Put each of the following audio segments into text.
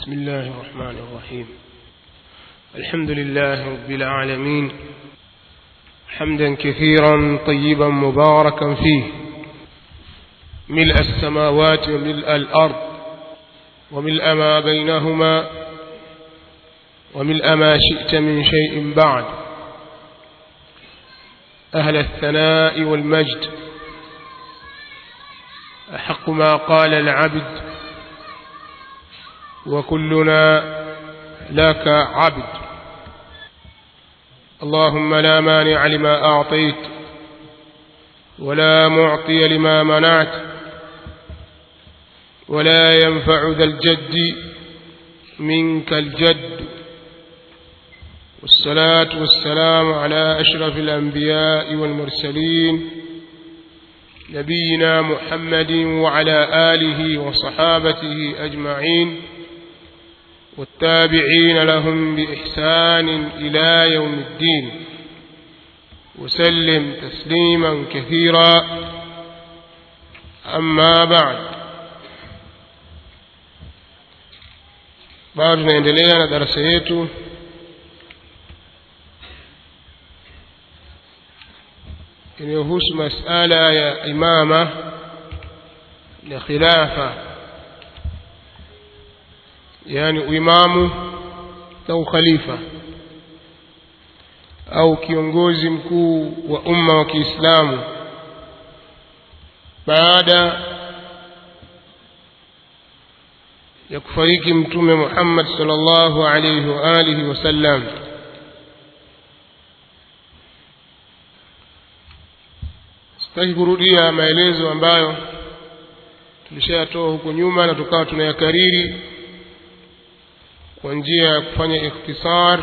بسم الله الرحمن الرحيم. الحمد لله رب العالمين، حمدا كثيرا طيبا مباركا فيه، ملء السماوات وملء الأرض وملء ما بينهما وملء ما شئت من شيء بعد. أهل الثناء والمجد، أحق ما قال العبد وكلنا لك عبد. اللهم لا مانع لما أعطيت ولا معطي لما منعت ولا ينفع ذا الجد منك الجد. والصلاة والسلام على أشرف الأنبياء والمرسلين نبينا محمد وعلى آله وصحابته أجمعين والتابعين لهم بإحسان إلى يوم الدين، وسلم تسليما كثيرا. أما بعد، bado tunaendelea na darasa yetu inayohusu masala ya imama na khilafa, yani uimamu na ukhalifa au kiongozi mkuu wa umma wa Kiislamu baada ya kufariki Mtume Muhammad sallallahu alayhi wa alihi wasallam. Sitaki kurudia maelezo ambayo tulishayatoa huko nyuma na tukawa tunayakariri kwa njia ya kufanya ikhtisar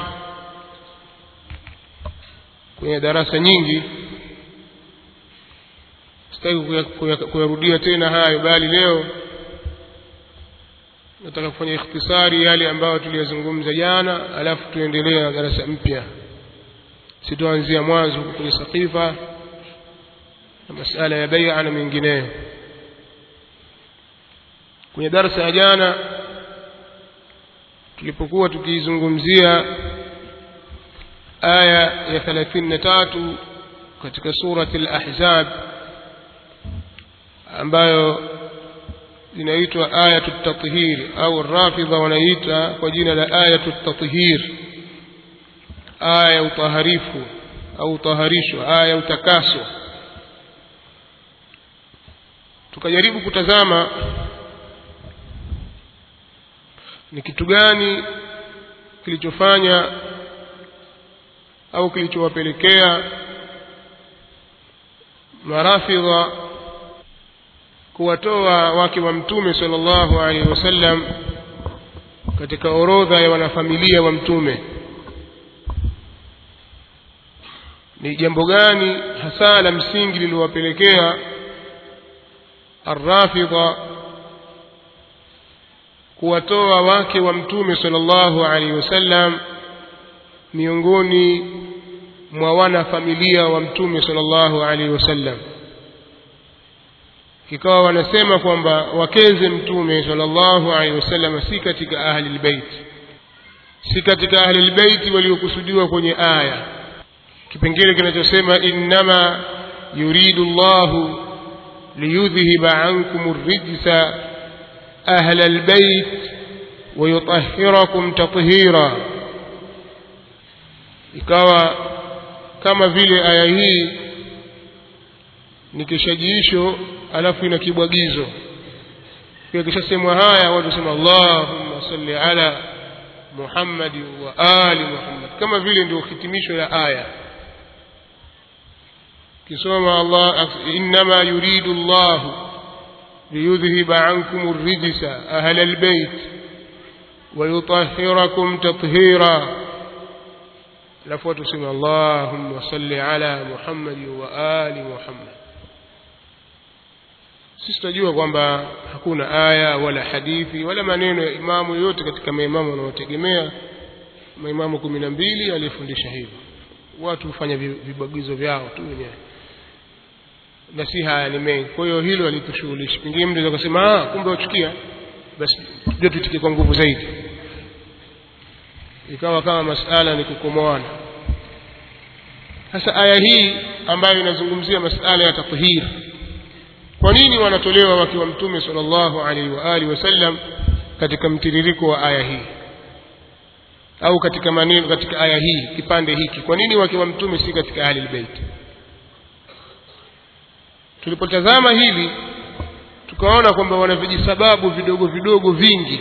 kwenye darasa nyingi. Sitaki kuyarudia tena hayo, bali leo nataka kufanya ikhtisari yale ambayo tuliyazungumza jana, alafu tuendelee na darasa mpya. Sitoanzia mwanzo kwenye saqifa na masala ya bai'a na mengineyo. Kwenye darasa ya jana tulipokuwa tukizungumzia aya ya 33 katika surati al-Ahzab ambayo inaitwa ayatut tathhir, au Rafidha wanaita kwa jina la ayatut tathhir, aya ya utaharifu au utaharisho, aya ya utakaso. Tukajaribu kutazama ni kitu gani kilichofanya au kilichowapelekea Marafidha kuwatoa wake wa Mtume sallallahu alaihi wasallam katika orodha ya wanafamilia wa Mtume. Ni jambo gani hasa la msingi lililowapelekea Ar-Rafidha kuwatoa wake wa Mtume sallallahu alaihi wasallam miongoni mwa wana familia wa Mtume sallallahu alaihi wasallam? Ikawa wanasema kwamba wakeze Mtume sallallahu alaihi wasallam si katika ahli albayt, si katika ahli albayt waliokusudiwa kwenye aya. Kipengele kinachosema innama yuridu Allahu liyudhhiba ankum ar-rijsa ahli albayt wa yutahhirakum tathhira. Ikawa kama vile aya hii ni kishajiisho alafu ina kibwagizo. Kwa kishasemwa haya watu sema Allahumma salli ala Muhammad wa ali Muhammad, kama vile ndio hitimisho la aya. Kisoma Allah innama yuridu Allah liyudhhiba ankum ar-rijsa ahla al-bayt wa yutahhirakum tathhira. Alafu watu sema Allahumma salli ala Muhammad wa ali Muhammad. Sisi tunajua kwamba hakuna aya wala hadithi wala maneno ya imamu yote katika maimamu wanaotegemea maimamu 12 aliyefundisha hivyo. Watu hufanya vibagizo vyao tu wenyewe, na si haya ni mengi. Kwa hiyo hilo alitushughulisha. Pengine mtu anaweza kusema kumbe uchukia, basi ndio tutike kwa nguvu zaidi. ikawa kama masala ni kukomoana. Sasa aya hii ambayo inazungumzia masala ya tathhir, kwa nini wanatolewa wake wa mtume sallallahu alaihi wa alihi wasallam katika mtiririko wa aya hii au katika maneno katika aya hii kipande hiki? Kwa nini wake wa mtume si katika ahli albayt? Tulipotazama hili tukaona kwamba wana vijisababu vidogo vidogo vingi.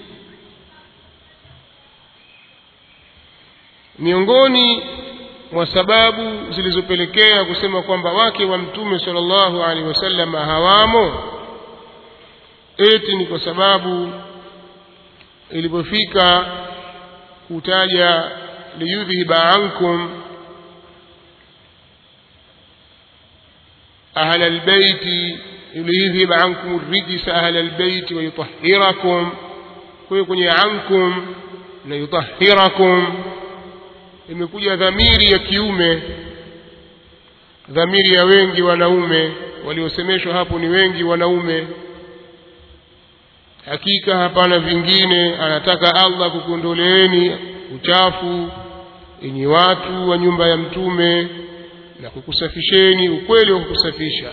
Miongoni mwa sababu zilizopelekea kusema kwamba wake wa mtume sallallahu alaihi wasallam hawamo, eti ni kwa sababu ilipofika kutaja liyudhhiba ankum ahla albayti, liyudhhiba ankum ar-rijsa ahla albayti wa yutahhirakum, kwa kwenye ankum na yutahhirakum imekuja dhamiri ya kiume, dhamiri ya wengi wanaume. Waliosemeshwa hapo ni wengi wanaume. Hakika hapana vingine, anataka Allah kukuondoleeni uchafu enyi watu wa nyumba ya mtume na kukusafisheni ukweli wa kukusafisha.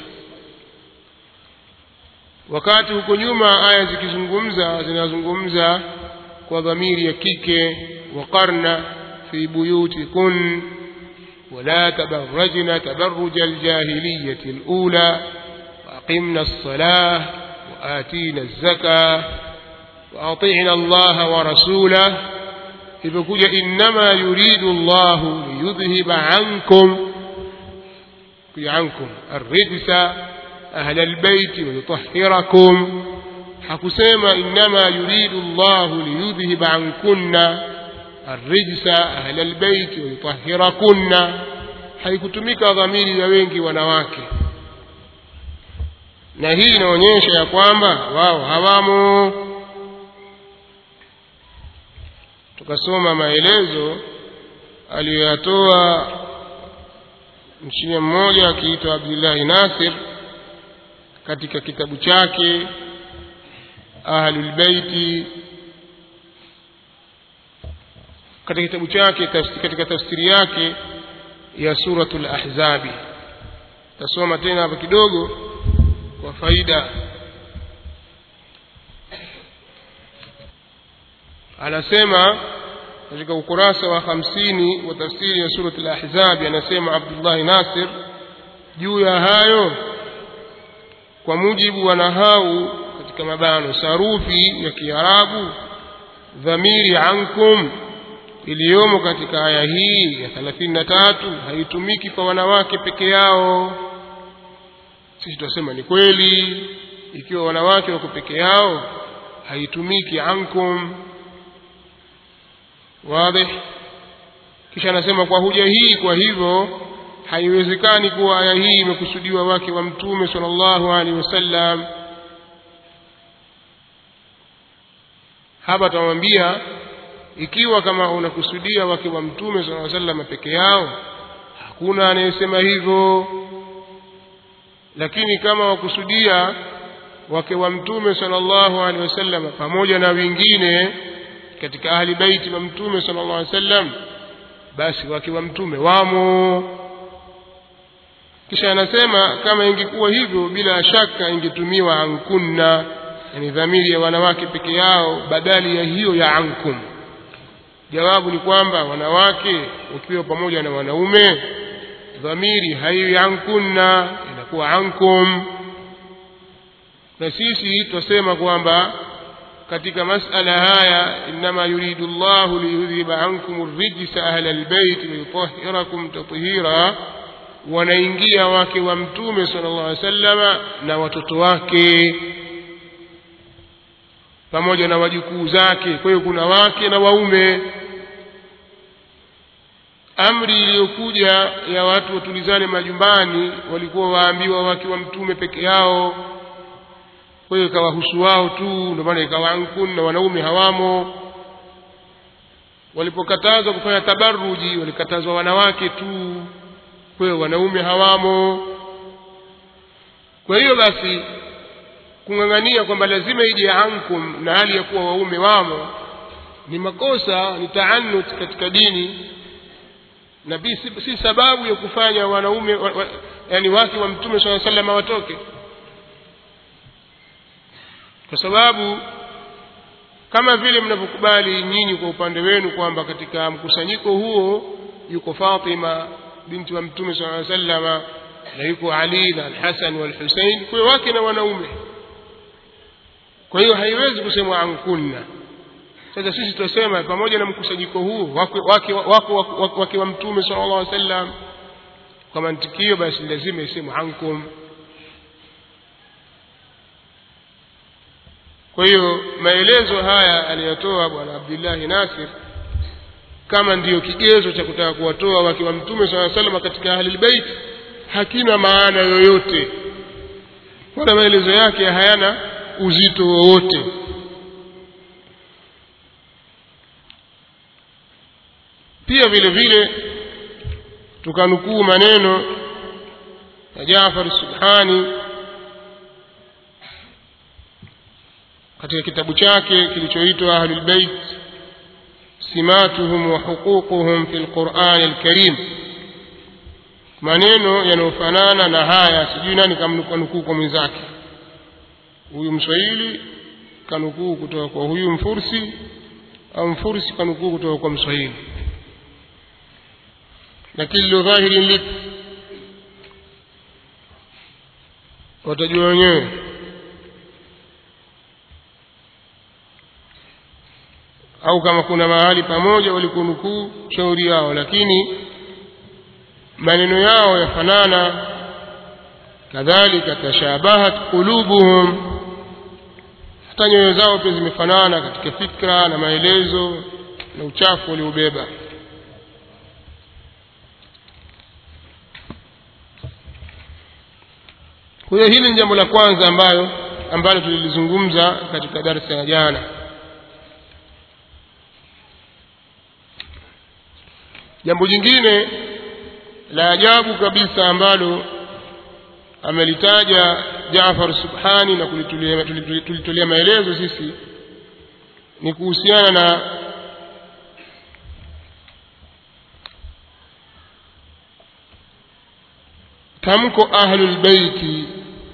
Wakati huko nyuma aya zinazungumza kwa dhamiri ya kike, waqarna في بيوتكن ولا تبرجن تبرج الجاهلية الأولى وأقمنا الصلاة وآتينا الزكاة وأطعنا الله ورسوله. فبقول إنما يريد الله ليذهب عنكم الرجس أهل البيت ويطهركم. حكسيما إنما يريد الله ليذهب عنكن الرجس أهل البيت ويطهركن. haikutumika dhamiri ya wengi wanawake, na hii inaonyesha ya kwamba wao hawamo. Tukasoma maelezo aliyoyatoa mshia mmoja akiitwa Abdullah Nasir katika kitabu chake Ahlul Baiti, katika kitabu chake katika tafsiri yake ya suratul Ahzab. Tasoma tena hapa kidogo kwa faida. Anasema katika ukurasa wa 50 wa tafsiri ya suratul Ahzab, anasema Abdullah Nasir juu ya hayo, kwa mujibu wa nahau katika mabano sarufi ya Kiarabu, dhamiri ankum iliyomo katika aya hii ya 33 haitumiki kwa wanawake peke yao. Sisi tunasema ni kweli, ikiwa wanawake wako peke yao haitumiki ankum. Wazi. Kisha anasema kwa hoja hii, kwa hivyo haiwezekani kuwa aya hii imekusudiwa wake wa mtume sallallahu alaihi wasallam. Hapa tutamwambia, ikiwa kama unakusudia wake wa mtume sallallahu alaihi wasallam peke yao, hakuna anayesema hivyo. Lakini kama wakusudia wake wa mtume sallallahu alaihi wasallam pamoja na wengine katika ahli baiti wa mtume sallallahu alaihi wasallam, basi wake wa mtume wamo. Kisha anasema kama ingekuwa hivyo, bila shaka ingetumiwa ankunna, yani dhamiri ya wanawake peke yao badali ya hiyo ya ankum. Jawabu ni kwamba wanawake wakiwa pamoja na wanaume, dhamiri haiwi ankunna, inakuwa ankum. Na sisi tusema kwamba katika masala haya, inma yuridu Allahu liyudhiba ankum ar-rijsa ahla al-bayt wa yutahhirakum tathira, wanaingia wake wa mtume sallallahu alaihi wasallam na watoto wake pamoja na wajukuu zake. Kwa hiyo kuna wake na waume. Amri iliyokuja ya watu watulizane majumbani, walikuwa waambiwa wake wa mtume peke yao, kwa hiyo ikawahusu wao tu, ndio maana ikawa ankun na wanaume hawamo. Walipokatazwa kufanya tabarruji, walikatazwa wanawake tu, kwa hiyo wanaume hawamo. Kwa hiyo basi kungangania kwamba lazima ije ankum na hali ya kuwa waume wamo ni makosa, ni taannut katika dini, na si sababu ya kufanya wanaume yani wake wa Mtume sallallahu alaihi wasallam watoke. Kwa sababu kama vile mnavyokubali nyinyi kwa upande wenu kwamba katika mkusanyiko huo yuko Fatima binti wa Mtume sallallahu alaihi wasallam na yuko Ali na Hassan wal Hussein, kwa wake na wanaume, kwa hiyo haiwezi kusemwa ankunna. Sasa sisi tunasema pamoja na mkusanyiko huu wake wa Mtume sallallahu alaihi wasallam, kwa mantikio basi lazima isemwe ankum. Kwa hiyo maelezo haya aliyotoa bwana Abdullah Nasir kama ndiyo kigezo cha kutaka kuwatoa wake wa Mtume sallallahu alaihi wasallam katika Ahlul Bait hakina maana yoyote, wala maelezo yake hayana uzito wowote. Pia vile vile tukanukuu maneno ya Jaafar Subhani katika kitabu chake kilichoitwa Ahlul Bait Simatuhum wa Huququhum fil Qur'an al-Karim, maneno yanayofanana na haya. Sijui nani kamnukuu kwa mwenzake, huyu Mswahili kanukuu kutoka kwa huyu Mfursi au Mfursi kanukuu kutoka kwa Mswahili, lakini lo dhahiri lik watajua wenyewe. Au kama kuna mahali pamoja walikunukuu shauri yao, lakini maneno yao yafanana. Kadhalika tashabahat qulubuhum, hata nyoyo zao pia zimefanana katika fikra na maelezo na uchafu waliobeba. Kwa hiyo hili ni jambo la kwanza ambalo tulilizungumza katika darasa ya jana. Jambo jingine la ajabu kabisa ambalo amelitaja Jaafar Subhani na kulitolea maelezo sisi ni kuhusiana na tamko Ahlul Baiti,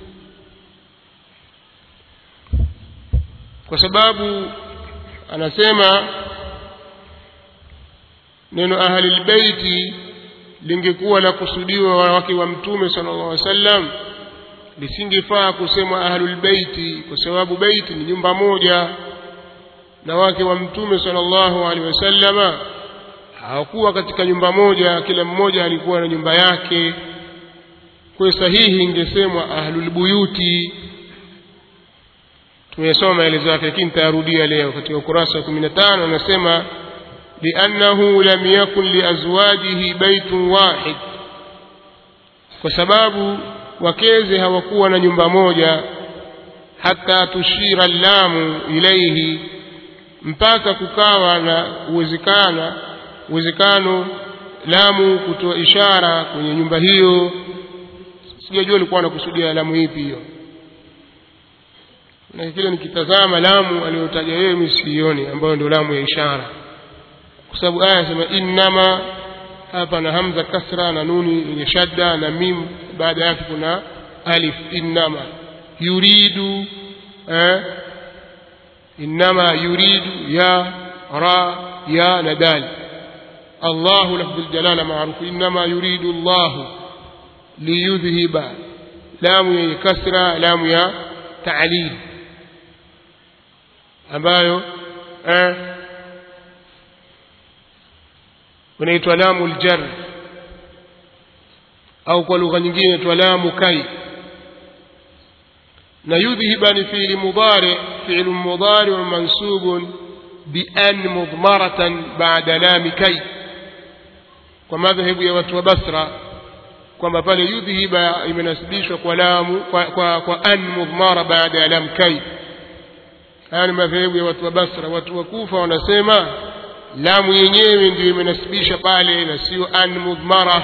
kwa sababu anasema neno Ahlul Baiti lingekuwa la kusudiwa wake wa Mtume sallallahu alaihi wasallam, lisingefaa kusema Ahlul Baiti, kwa sababu baiti ni nyumba moja, na wake wa Mtume sallallahu alaihi wasallam hawakuwa katika nyumba moja, kila mmoja alikuwa na nyumba yake. Kwa sahihi ingesemwa Ahlul Buyuti. Tumesoma maelezo yake, lakini nitarudia leo. Katika ukurasa wa 15 anasema لأنه لم يكن لأزواجه بيت واحد, kwa sababu wakeze hawakuwa na nyumba moja. Hata tushira lamu ilaihi, mpaka kukawa na uwezekano lamu kutoa ishara kwenye nyumba hiyo. Sijajua alikuwa anakusudia lamu ipi hiyo, na kile nikitazama lamu aliyotaja yeye msioni, ambayo ndio lamu ya ishara, kwa sababu aya inasema innama, hapa na hamza kasra na nuni yenye shadda na mim baada yake kuna alif. Innama yuridu, innama yuridu ya ra ya nadal. Allahu lafdhul jalala maarufu, innama yuridu Allahu liyudhhiba, lamu yenye kasra, lamu ya ta'lil ambayo unaitwa lamu aljar, au kwa lugha nyingine inaitwa lamu kai. Na yudhhiba ni fi'l mudari wa mansubun bi an mudmaratan ba'da lam kai, kwa madhhabu ya watu wa Basra kwamba pale yudhhiba imenasibishwa kwa lamu kwa an mudmara baada ya lam kai. Haya ni madhhabu ya watu wa Basra. Watu wa Kufa wanasema lamu yenyewe ndio imenasibisha pale na sio an mudmara.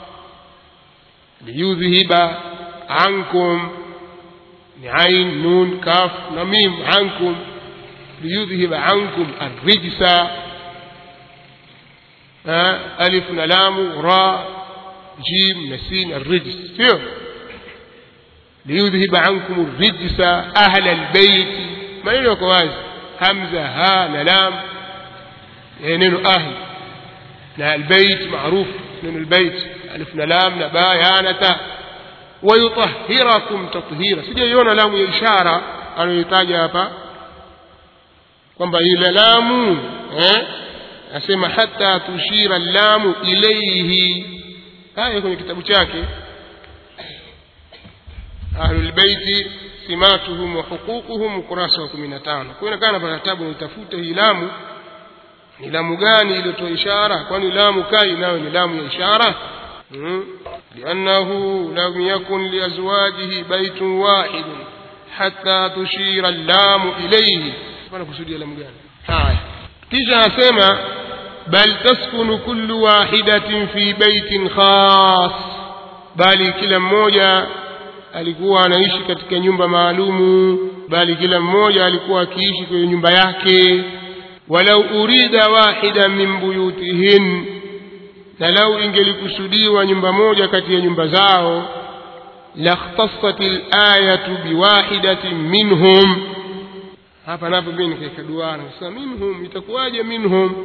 Liyudhhiba ankum ni ain nun kaf na mim, ankum. liyudhhiba ankum ar-rijsa alif na lam ra jim na sin ar-rijs sio liyudhhiba ankum ar-rijsa ahla al-bayt maneno kwa wazi hamza ha na lam neno ahli na al-bayt maruf neno al-bayt alif na lam na ba ya na ta wayutahhirakum tathira sijaiona lamu ya ishara anayotaja hapa kwamba ile lamu asema hatta tushira lamu ilayhi haya kwenye kitabu chake ahlul baiti simatuhum wa huququhum ukurasa wa 15 kwa hiyo kana pale kitabu nitafuta hii lamu ni lamu gani iliyotoa ishara kwani lamu kai nayo ni lamu ya ishara لأنه لم يكن لأزواجه بيت واحد حتى تشير اللام إليه فأنا كسودي لام قال كيشا أسمى بل تسكن كل واحدة في بيت خاص bali kila mmoja alikuwa anaishi katika nyumba maalumu bali kila mmoja alikuwa akiishi kwenye nyumba yake walau urida wahida min buyutihin na lau ingelikusudiwa nyumba moja kati ya nyumba zao lakhtassatil ayatu biwahidatin minhum hapa napo mimi nikaduana sasa minhum itakuwaje minhum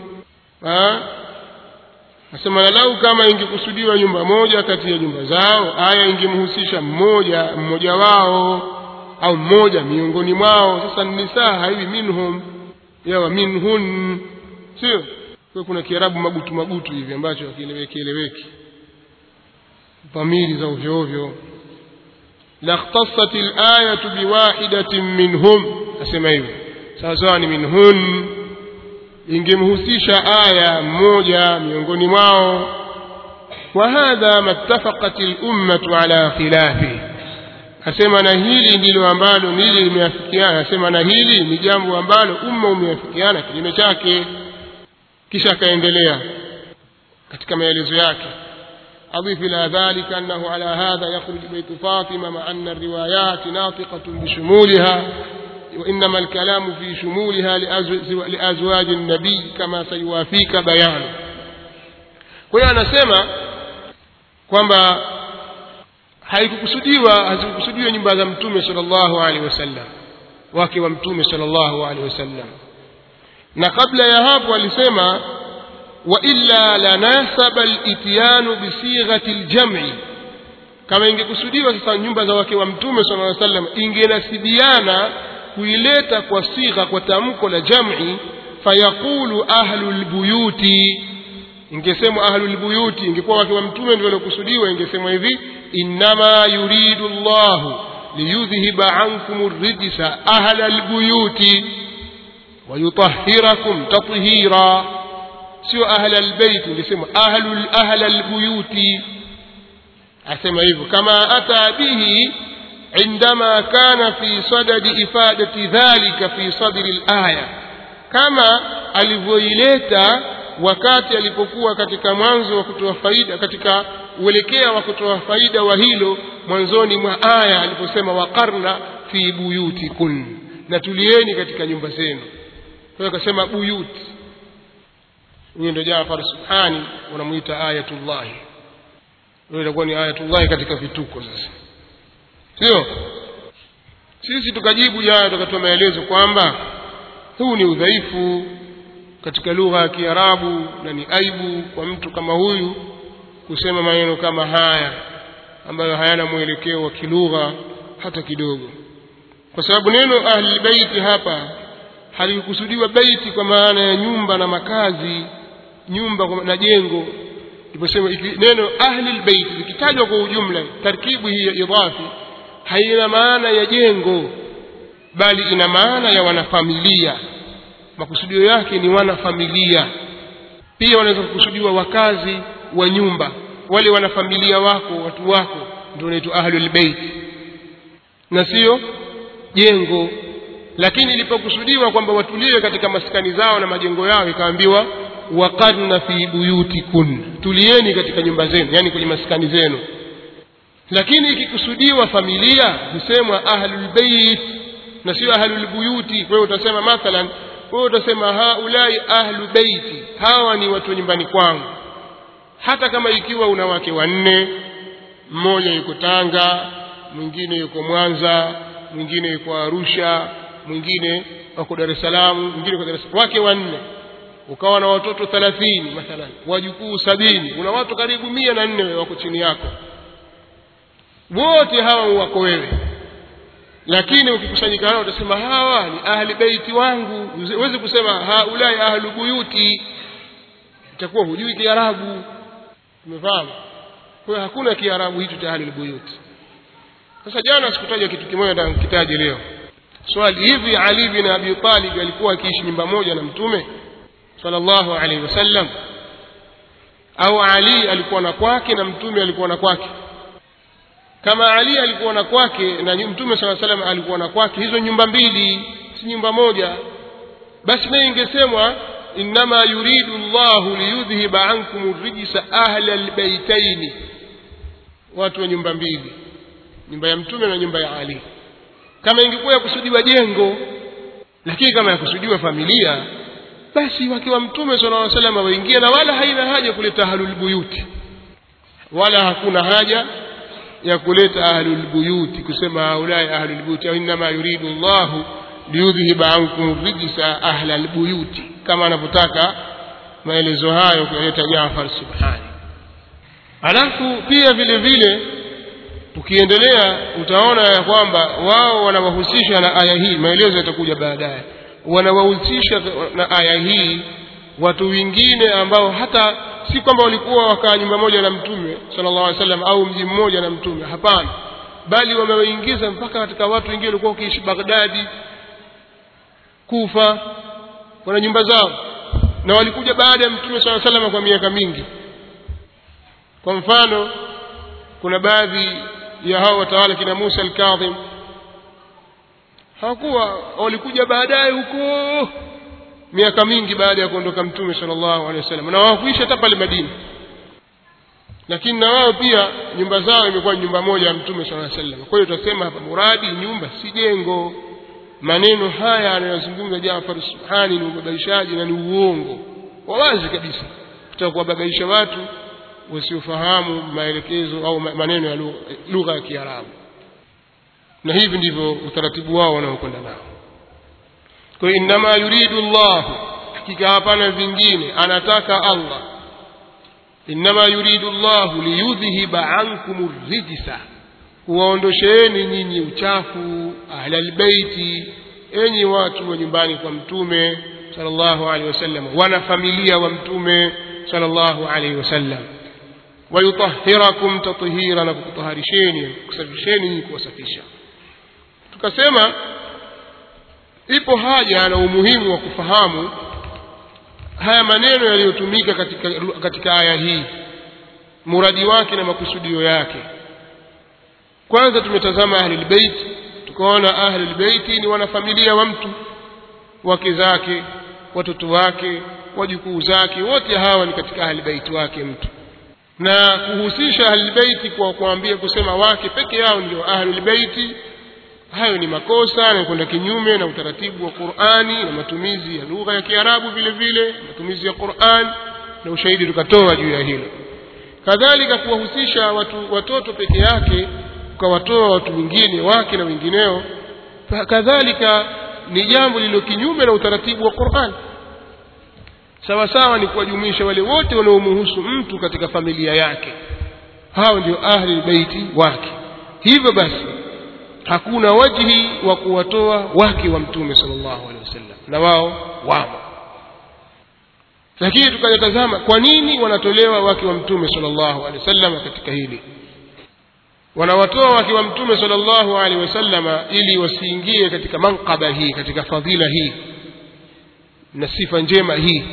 nasema lau kama ingekusudiwa nyumba moja kati ya nyumba zao aya ingemhusisha mmoja wao au mmoja miongoni mwao sasa nisaa hivi minhum yawa minhun sio kwa kuna kiarabu magutu hivi ambacho hakieleweki dhamiri za ovyo ovyo lakhtassatil ayatu biwahidatin minhum asema hivi sawa ni minhun ingemhusisha aya mmoja miongoni mwao wa hadha mattafaqatil ummatu ala khilafi asema na hili ndilo ambalo limeafikiana asema na hili ni jambo ambalo umma umeafikiana kinyume chake kisha akaendelea katika maelezo yake أضيف إلى ذلك أنه على هذا يخرج بيت فاطمة مع أن الروايات ناطقة بشمولها وإنما الكلام في شمولها لأزواج النبي كما سيوافيك بيانه وأنا سمع kwamba hazikukusudiwa nyumba za mtume sallallahu alaihi wasallam wake wa mtume sallallahu alaihi wasallam na kabla ya hapo alisema wa illa lanasaba al-ityan bi sighati al-jam'i kama ingekusudiwa sasa nyumba za wake wa mtume sallallahu alaihi wasallam ingenasibiana kuileta kwa sigha kwa tamko la jam'i fayaqulu ahlul buyuti ingesema ahlul buyuti ingekuwa wake wa mtume ndio waliokusudiwa ingesema hivi inma yuridu Allahu liyudhhiba ankum ar-rijsa ahlal buyuti wa yutahhirakum tathira sio ahlal bayt ingesema ahlal buyuti asema hivyo kama ata bihi عندما كان في صدد إفادة ذلك في صدر الآية كما alivyoileta wakati alipokuwa katika mwanzo wa kutoa faida katika uelekea wa kutoa faida wa hilo mwanzoni mwa aya aliposema waqarna fi buyutikun na tulieni katika nyumba zenu kwa hiyo akasema buyut huyo ndio Jaafar Subhani wanamuita ayatullah hiyo ilikuwa ni ayatullah katika vituko sasa sio sisi tukajibu jana tukatoa maelezo kwamba huu ni udhaifu katika lugha ya Kiarabu na ni aibu kwa mtu kama huyu kusema maneno kama haya ambayo hayana mwelekeo wa kilugha hata kidogo kwa sababu neno ahli baiti hapa halikukusudiwa baiti kwa maana ya nyumba na makazi nyumba na jengo tuposema neno ahli albayt likitajwa kwa ujumla tarkibu hii ya idhafi haina maana ya jengo bali ina maana ya wanafamilia makusudio yake ni wanafamilia pia wanaweza kukusudiwa wakazi wa nyumba wale wanafamilia wako watu wako ndio wanaitwa ahlul bait na sio jengo lakini ilipokusudiwa kwamba watulie katika maskani zao na majengo yao ikaambiwa waqadna fi buyutikun tulieni katika nyumba zenu yani kwenye maskani zenu lakini ikikusudiwa familia husemwa ahlul bait na sio ahlul buyuti. Wewe utasema mathalan, wewe utasema haulai ahlu baiti, hawa ni watu nyumbani kwangu, hata kama ikiwa una wake wanne, mmoja yuko Tanga, mwingine yuko Mwanza, mwingine yuko Arusha, mwingine yuko Dar es Salaam, mwingine yuko Dar es Salaam, wake wanne, ukawa na watoto 30 mathalan, wajukuu 70, una watu karibu 104 wako chini yako, wote hawa wako wewe. Lakini ukikusanyika nao utasema hawa ni ahli baiti wangu, uweze kusema haulai ahlu buyuti, itakuwa hujui Kiarabu. Umefahamu? Kwa hakuna Kiarabu hicho cha ahli buyuti. Sasa jana sikutaja kitu kimoja ndio nikitaje leo. Swali, hivi Ali bin Abi Talib alikuwa akiishi nyumba moja na Mtume sallallahu alaihi wasallam, au Ali alikuwa na kwake na Mtume alikuwa na kwake? Kama Ali alikuwa na kwake na Mtume sallallahu alaihi wasallam alikuwa na kwake, hizo nyumba mbili si nyumba moja, basi naye ingesemwa inma yuridu Allahu liyudhhiba ankum ar-rijsa ahla al-baytayn, watu wa nyumba mbili, nyumba ya Mtume na nyumba ya Ali. Kama ingekuwa kusudiwa jengo, lakini kama yakusudiwa familia, basi wake wa Mtume sallallahu alaihi wasallam waingie, na wala haina haja kuleta ahlul buyuti, wala hakuna haja ya kuleta ahlul buyuti kusema haulai ahlul buyuti, inma yuridu Allahu liyudhhiba ankum rijsa ahlal buyuti, kama anavyotaka maelezo hayo kuleta Jaafar Subhani. Alafu pia vile vile ukiendelea utaona ya kwamba wao wanawahusisha na aya hii, maelezo yatakuja baadaye, wanawahusisha na aya hii watu wengine ambao hata si kwamba walikuwa wakaa nyumba moja na Mtume sallallahu alaihi wasallam au mji mmoja na Mtume, hapana, bali wamewaingiza mpaka katika watu wengine walikuwa wakiishi Baghdadi, Kufa, wana nyumba zao, na walikuja baada ya Mtume sallallahu alaihi wasallam kwa miaka mingi. Kwa mfano, kuna baadhi ya hao watawala kina Musa al-Kadhim, hawakuwa, walikuja baadaye huko miaka mingi baada ya kuondoka Mtume sallallahu alaihi wasallam, na hawakuishi hata pale Madina, lakini na wao pia nyumba zao imekuwa nyumba moja ya Mtume sallallahu alaihi wasallam. Kwa hiyo tutasema hapa muradi nyumba si jengo. Maneno haya anayozungumza Jaafar Subhani ni ubabaishaji na ni uongo wa wazi kabisa, kutaka kuwababaisha watu wasiofahamu maelekezo au maneno ya lugha ya Kiarabu, na hivi ndivyo utaratibu wao wanaokwenda nao. Kwa hiyo inma yuridu Allah, hakika hapana vingine anataka Allah, inma yuridu Allah liyudhhiba ankum ar-rijsa, kuwaondosheeni nyinyi uchafu, ahlal baiti, enyi watu wa nyumbani kwa Mtume sallallahu alaihi wasallam, wana familia wa Mtume sallallahu alaihi wasallam, wayutahhirakum tatheera, na kukutaharisheni, kusafisheni, kuwasafisha. Tukasema ipo haja na umuhimu wa kufahamu haya maneno yaliyotumika katika aya hii, muradi wake na makusudio yake. Kwanza tumetazama ahlul bait, tukaona ahlul bait ni wanafamilia wa mtu, wake zake, watoto wake, wajukuu zake, wote hawa ni katika ahlul bait wake mtu. Na kuhusisha ahlul bait kwa kuambia kusema wake peke yao ndio ahlul bait, hayo ni makosa na kwenda kinyume na utaratibu wa Qur'ani na matumizi ya lugha ya Kiarabu, vile vile matumizi ya Qur'an, na ushahidi tukatoa juu ya hilo. Kadhalika kuwahusisha watoto peke yake, ukawatoa watu wengine wake na wengineo, kadhalika ni jambo lililo kinyume na utaratibu wa Qur'an. Sawa sawa ni kuwajumuisha wale wote wanaomhusu mtu katika familia yake, hao ndio ahli baiti wake. Hivyo basi hakuna wajihi wa kuwatoa wake wa Mtume sallallahu alaihi wasallam, na wao wamo. Lakini tukatazama kwa nini wanatolewa wake wa Mtume sallallahu alaihi wasallam katika hili. Wanawatoa wake wa Mtume sallallahu alaihi wasallam ili wasiingie katika manqaba hii, katika fadhila hii na sifa njema hii,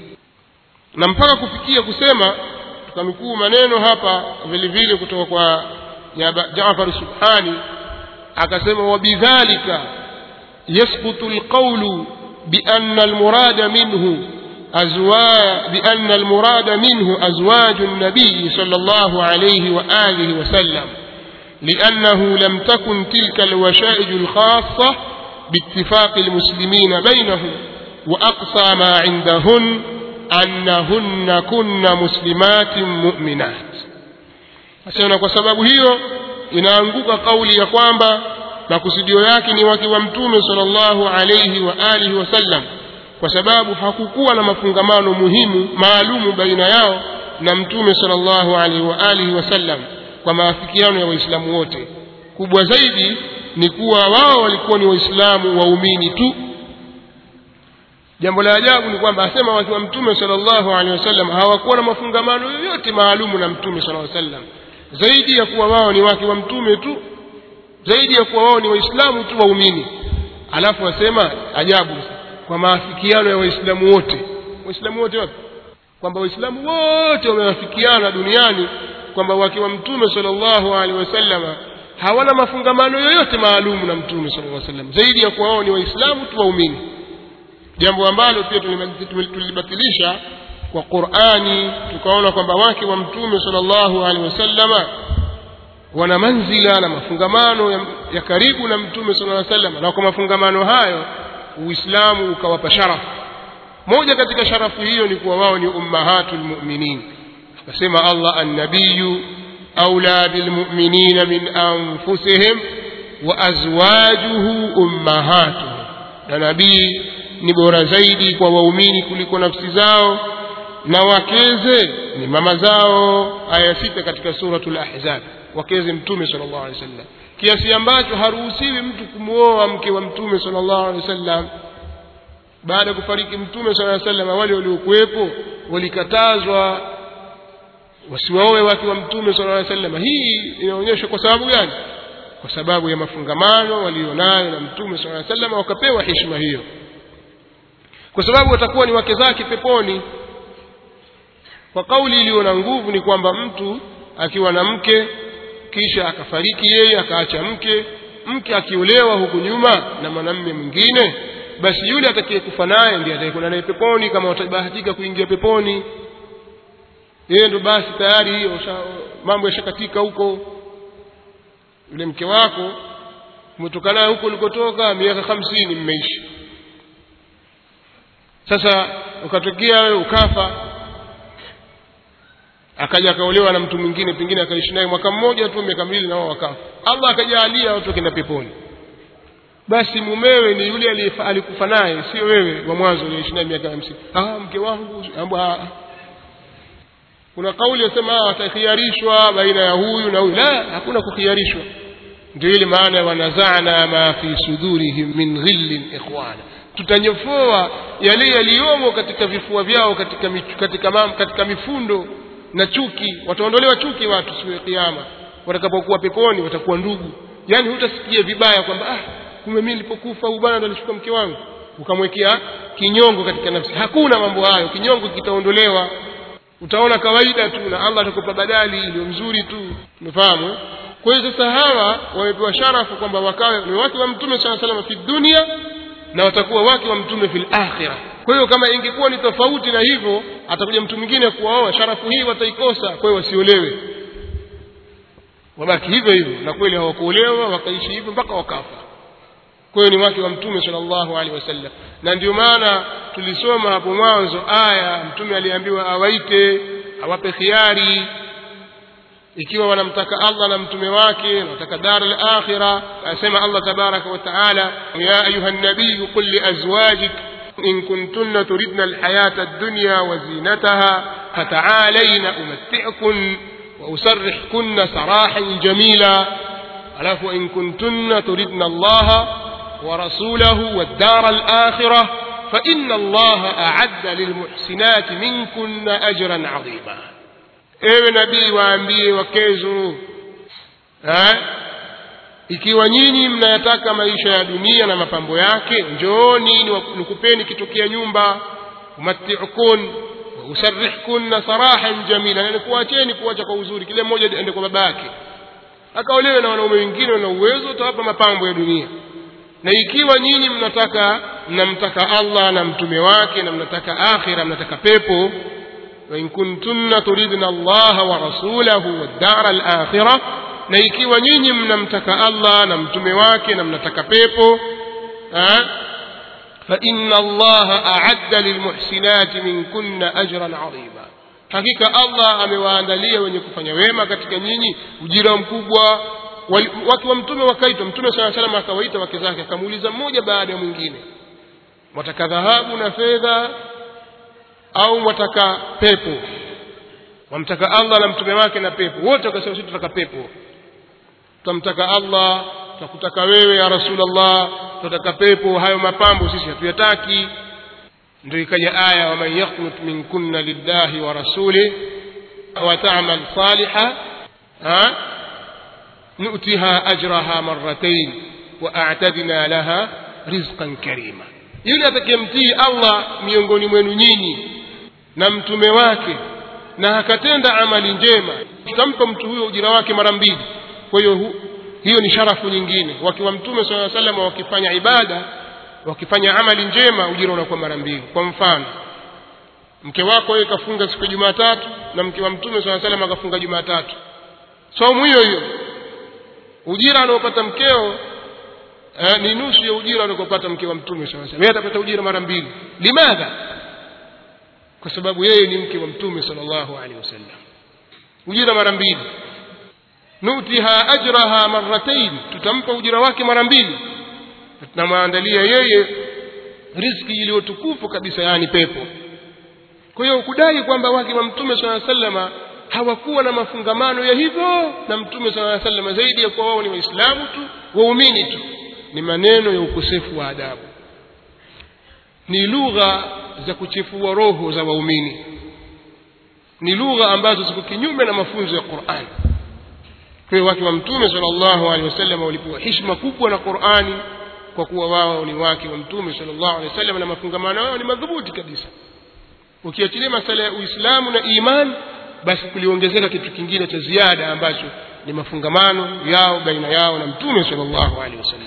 na mpaka kufikia kusema, tukanukuu maneno hapa vile vile kutoka kwa Jaafar Subhani, akasema wabidhalika yasqutu alqawlu بأن المراد منه أزواج النبي صلى الله عليه وآله وسلم، لأنه لم تكن تلك الوشائج الخاصة باتفاق المسلمين بينهم وأقصى ما عندهن أنهن كن مسلمات مؤمنات. Asema kwa sababu hiyo inaanguka kauli ya kwamba makusudio yake ni wake wa mtume sallallahu alayhi wa alihi wasallam, kwa sababu hakukuwa na mafungamano muhimu maalumu baina yao na mtume sallallahu alayhi wa alihi wasallam kwa maafikiano ya waislamu wote. Kubwa zaidi ni kuwa wao walikuwa ni waislamu waumini tu. Jambo la ajabu ni kwamba asema wake wa mtume sallallahu alayhi wasallam hawakuwa na mafungamano yoyote maalumu na mtume sallallahu alayhi wasallam, zaidi ya kuwa wao ni wake wa mtume tu, zaidi ya kuwa wao ni waislamu tu waumini. Alafu asema ajabu kwa maafikiano ya waislamu wote. Waislamu wote wapi? Kwamba waislamu wote wamewafikiana duniani kwamba wake wa mtume sallallahu alaihi wasallam hawana mafungamano yoyote maalumu na mtume sallallahu alaihi wasallam, zaidi ya kuwa wao ni waislamu tu waumini. Jambo ambalo pia tulibatilisha kwa Qur'ani, tukaona kwamba wake wa mtume sallallahu alaihi wasallam wana manzila na mafungamano ya karibu na mtume sallallahu alaihi wasallam, na kwa mafungamano hayo Uislamu ukawapa sharafu. Moja katika sharafu hiyo ni kuwa wao ni ummahatul mu'minin. Akasema Allah, an-nabiyyu awla bil mu'minina min anfusihim wa azwajuhu ummahatuhum, na nabii ni bora zaidi kwa waumini kuliko nafsi zao na wakeze ni mama zao. Aya 6 katika suratul Ahzab, wakeze mtume sallallahu alaihi wasallam, kiasi ambacho haruhusiwi mtu kumuoa mke wa mtume sallallahu alaihi wasallam. Baada ya kufariki mtume sallallahu alaihi wasallam, wale waliokuepo walikatazwa wasiwaoe wake wa mtume sallallahu alaihi wasallam. Hii inaonyesha kwa sababu gani? Kwa sababu ya mafungamano walionayo na mtume sallallahu alaihi wasallam, wakapewa heshima hiyo, kwa sababu watakuwa ni wake zake peponi. Kwa kauli iliyo na nguvu ni kwamba mtu akiwa na mke kisha akafariki yeye akaacha mke akiolewa huku nyuma na mwanamume mwingine, basi yule atakayekufa naye ndiye atakayekwenda naye peponi, kama watabahatika kuingia peponi. Yeye ndo basi tayari hiyo mambo yashakatika huko. Yule mke wako umetoka naye huko ulikotoka miaka 50 mmeishi, sasa ukatokea wewe ukafa, akaja akaolewa na mtu mwingine, pengine akaishi naye mwaka mmoja tu, miaka miwili na wao wakafa. Allah akajalia watu wakaenda peponi, basi mumewe ni yule alikufa naye, sio wewe wa mwanzo uliyeishi naye miaka 50. Mke wangu kuna kauli yasema atakhiarishwa baina ya huyu na huyu. La, hakuna kukhiarishwa. Ndio ile maana ya wanazana ma fi sudurihim min ghillin ikhwana, tutanyofoa yale yaliyomo katika vifua vyao katika mifundo na chuki. Wataondolewa chuki watu siku ya kiyama, watakapokuwa peponi watakuwa ndugu. Yani hutasikia vibaya kwamba kumbe mimi nilipokufa huyu bwana ndo alichukua mke wangu, ukamwekea kinyongo katika nafsi. Hakuna mambo hayo, kinyongo kitaondolewa, utaona kawaida tu, na Allah atakupa badali iliyo mzuri tu. Umefahamu? Kwa hiyo sasa hawa wamepewa sharafu kwamba wakawe ni wake wa mtume sallallahu alaihi wasallam fi dunia, na watakuwa wake wa mtume fil akhirah. Kwa hiyo kama ingekuwa ni tofauti na hivyo, atakuja mtu mwingine kuwaoa, sharafu hii wataikosa. Kwa hiyo wasiolewe, wabaki hivyo hivyo, na kweli hawakuolewa, wakaishi hivyo mpaka wakafa. Kwa hiyo ni wake wa mtume sallallahu alaihi wasallam. Na ndio maana tulisoma hapo mwanzo aya, mtume aliambiwa awaite, awape khiari ikiwa wanamtaka Allah na mtume wake, wanataka dar al-akhirah. Asema Allah tabaraka wa taala, ya ayuha an-nabiy qul li azwajik in kuntunna turidna al-hayata ad-dunya wa zinataha fata'alayna umatti'kun wa usarrihkunna sarahan jamila. alafu in kuntunna turidna Allah wa rasulahu wad-dar al-akhirah fa inna Allah a'adda lil-muhsinati minkunna ajran 'azima. Ewe nabii, waambie wakezo, ikiwa nyinyi mnayataka maisha ya dunia na mapambo yake, njooni nikupeni kitokea nyumba, umatti'ukun wa usarrihkunna sarahan jamila, na nikuacheni kuacha kwa uzuri, kile mmoja aende kwa babake akaolewe na wanaume wengine na uwezo, utawapa mapambo ya dunia. Na ikiwa nyinyi mnamtaka Allah na mtume wake, na mnataka akhira, mnataka pepo, wa in kuntunna turidna Allah wa rasulahu wad-dar al-akhirah, na ikiwa nyinyi mnamtaka Allah na mtume wake na mnataka pepo, fa inna allaha a'adda lilmuhsinati minkunna ajran 'azima, hakika Allah amewaandalia wenye kufanya wema katika nyinyi ujira mkubwa. Watu wa mtume wakaitwa, mtume sallallahu alayhi wasallam akawaita wake zake, akamuuliza mmoja baada ya mwingine, wataka dhahabu na fedha au wataka pepo? Wamtaka Allah na mtume wake na pepo? Wote wakasema sisi tunataka pepo. Tumtaka Allah, tukutaka wewe ya Rasulullah, tunataka pepo, hayo mapambo sisi hatuyataki. Ndio ikaja aya, wa man yaqnut minkunna lillahi wa rasulihi wa ta'mal salihan nu'tiha ajraha marratayn wa a'tadna laha rizqan karima. Yule atakayemtii Allah miongoni mwenu nyinyi na mtume wake na akatenda amali njema, tutampa mtu huyo ujira wake mara mbili. Kwa hiyo ni sharafu nyingine. Wakiwa mtume sallallahu alaihi wasallam wakifanya ibada, wakifanya amali njema, ujira unakuwa mara mbili. Kwa mfano, mke wako yeye kafunga siku ya Jumatatu na mke wa mtume sallallahu alaihi wasallam akafunga Jumatatu, saumu hiyo ujira anaopata mkeo ni nusu ya ujira anakopata mke wa mtume sallallahu alaihi wasallam. Yeye atapata ujira mara mbili. Limadha? Kwa sababu yeye ni mke wa mtume sallallahu alaihi wasallam. Ujira mara mbili. Nutiha ajraha marratayn, tutampa ujira wake mara mbili. Tunamwandalia yeye riziki iliyotukufu kabisa, yani pepo. Kwa hiyo kudai kwamba wake wa mtume sallallahu alaihi wasallam hawakuwa na mafungamano ya hivyo na mtume sallallahu alaihi wasallam zaidi ya kwa wao ni waislamu tu, waumini tu, ni maneno ya ukosefu wa adabu, ni lugha za kuchefua roho za waumini, ni lugha ambazo ziko kinyume na mafunzo ya Qur'an. Kwa hiyo wake wa mtume sallallahu alaihi wasallam walipewa heshima kubwa na Qur'ani kwa kuwa wao ni wake wa mtume sallallahu alaihi wasallam na mafungamano yao ni madhubuti kabisa. Ukiachilia masala ya Uislamu na iman, basi kuliongezeka kitu kingine cha ziada ambacho ni mafungamano yao baina yao na mtume sallallahu alaihi wasallam.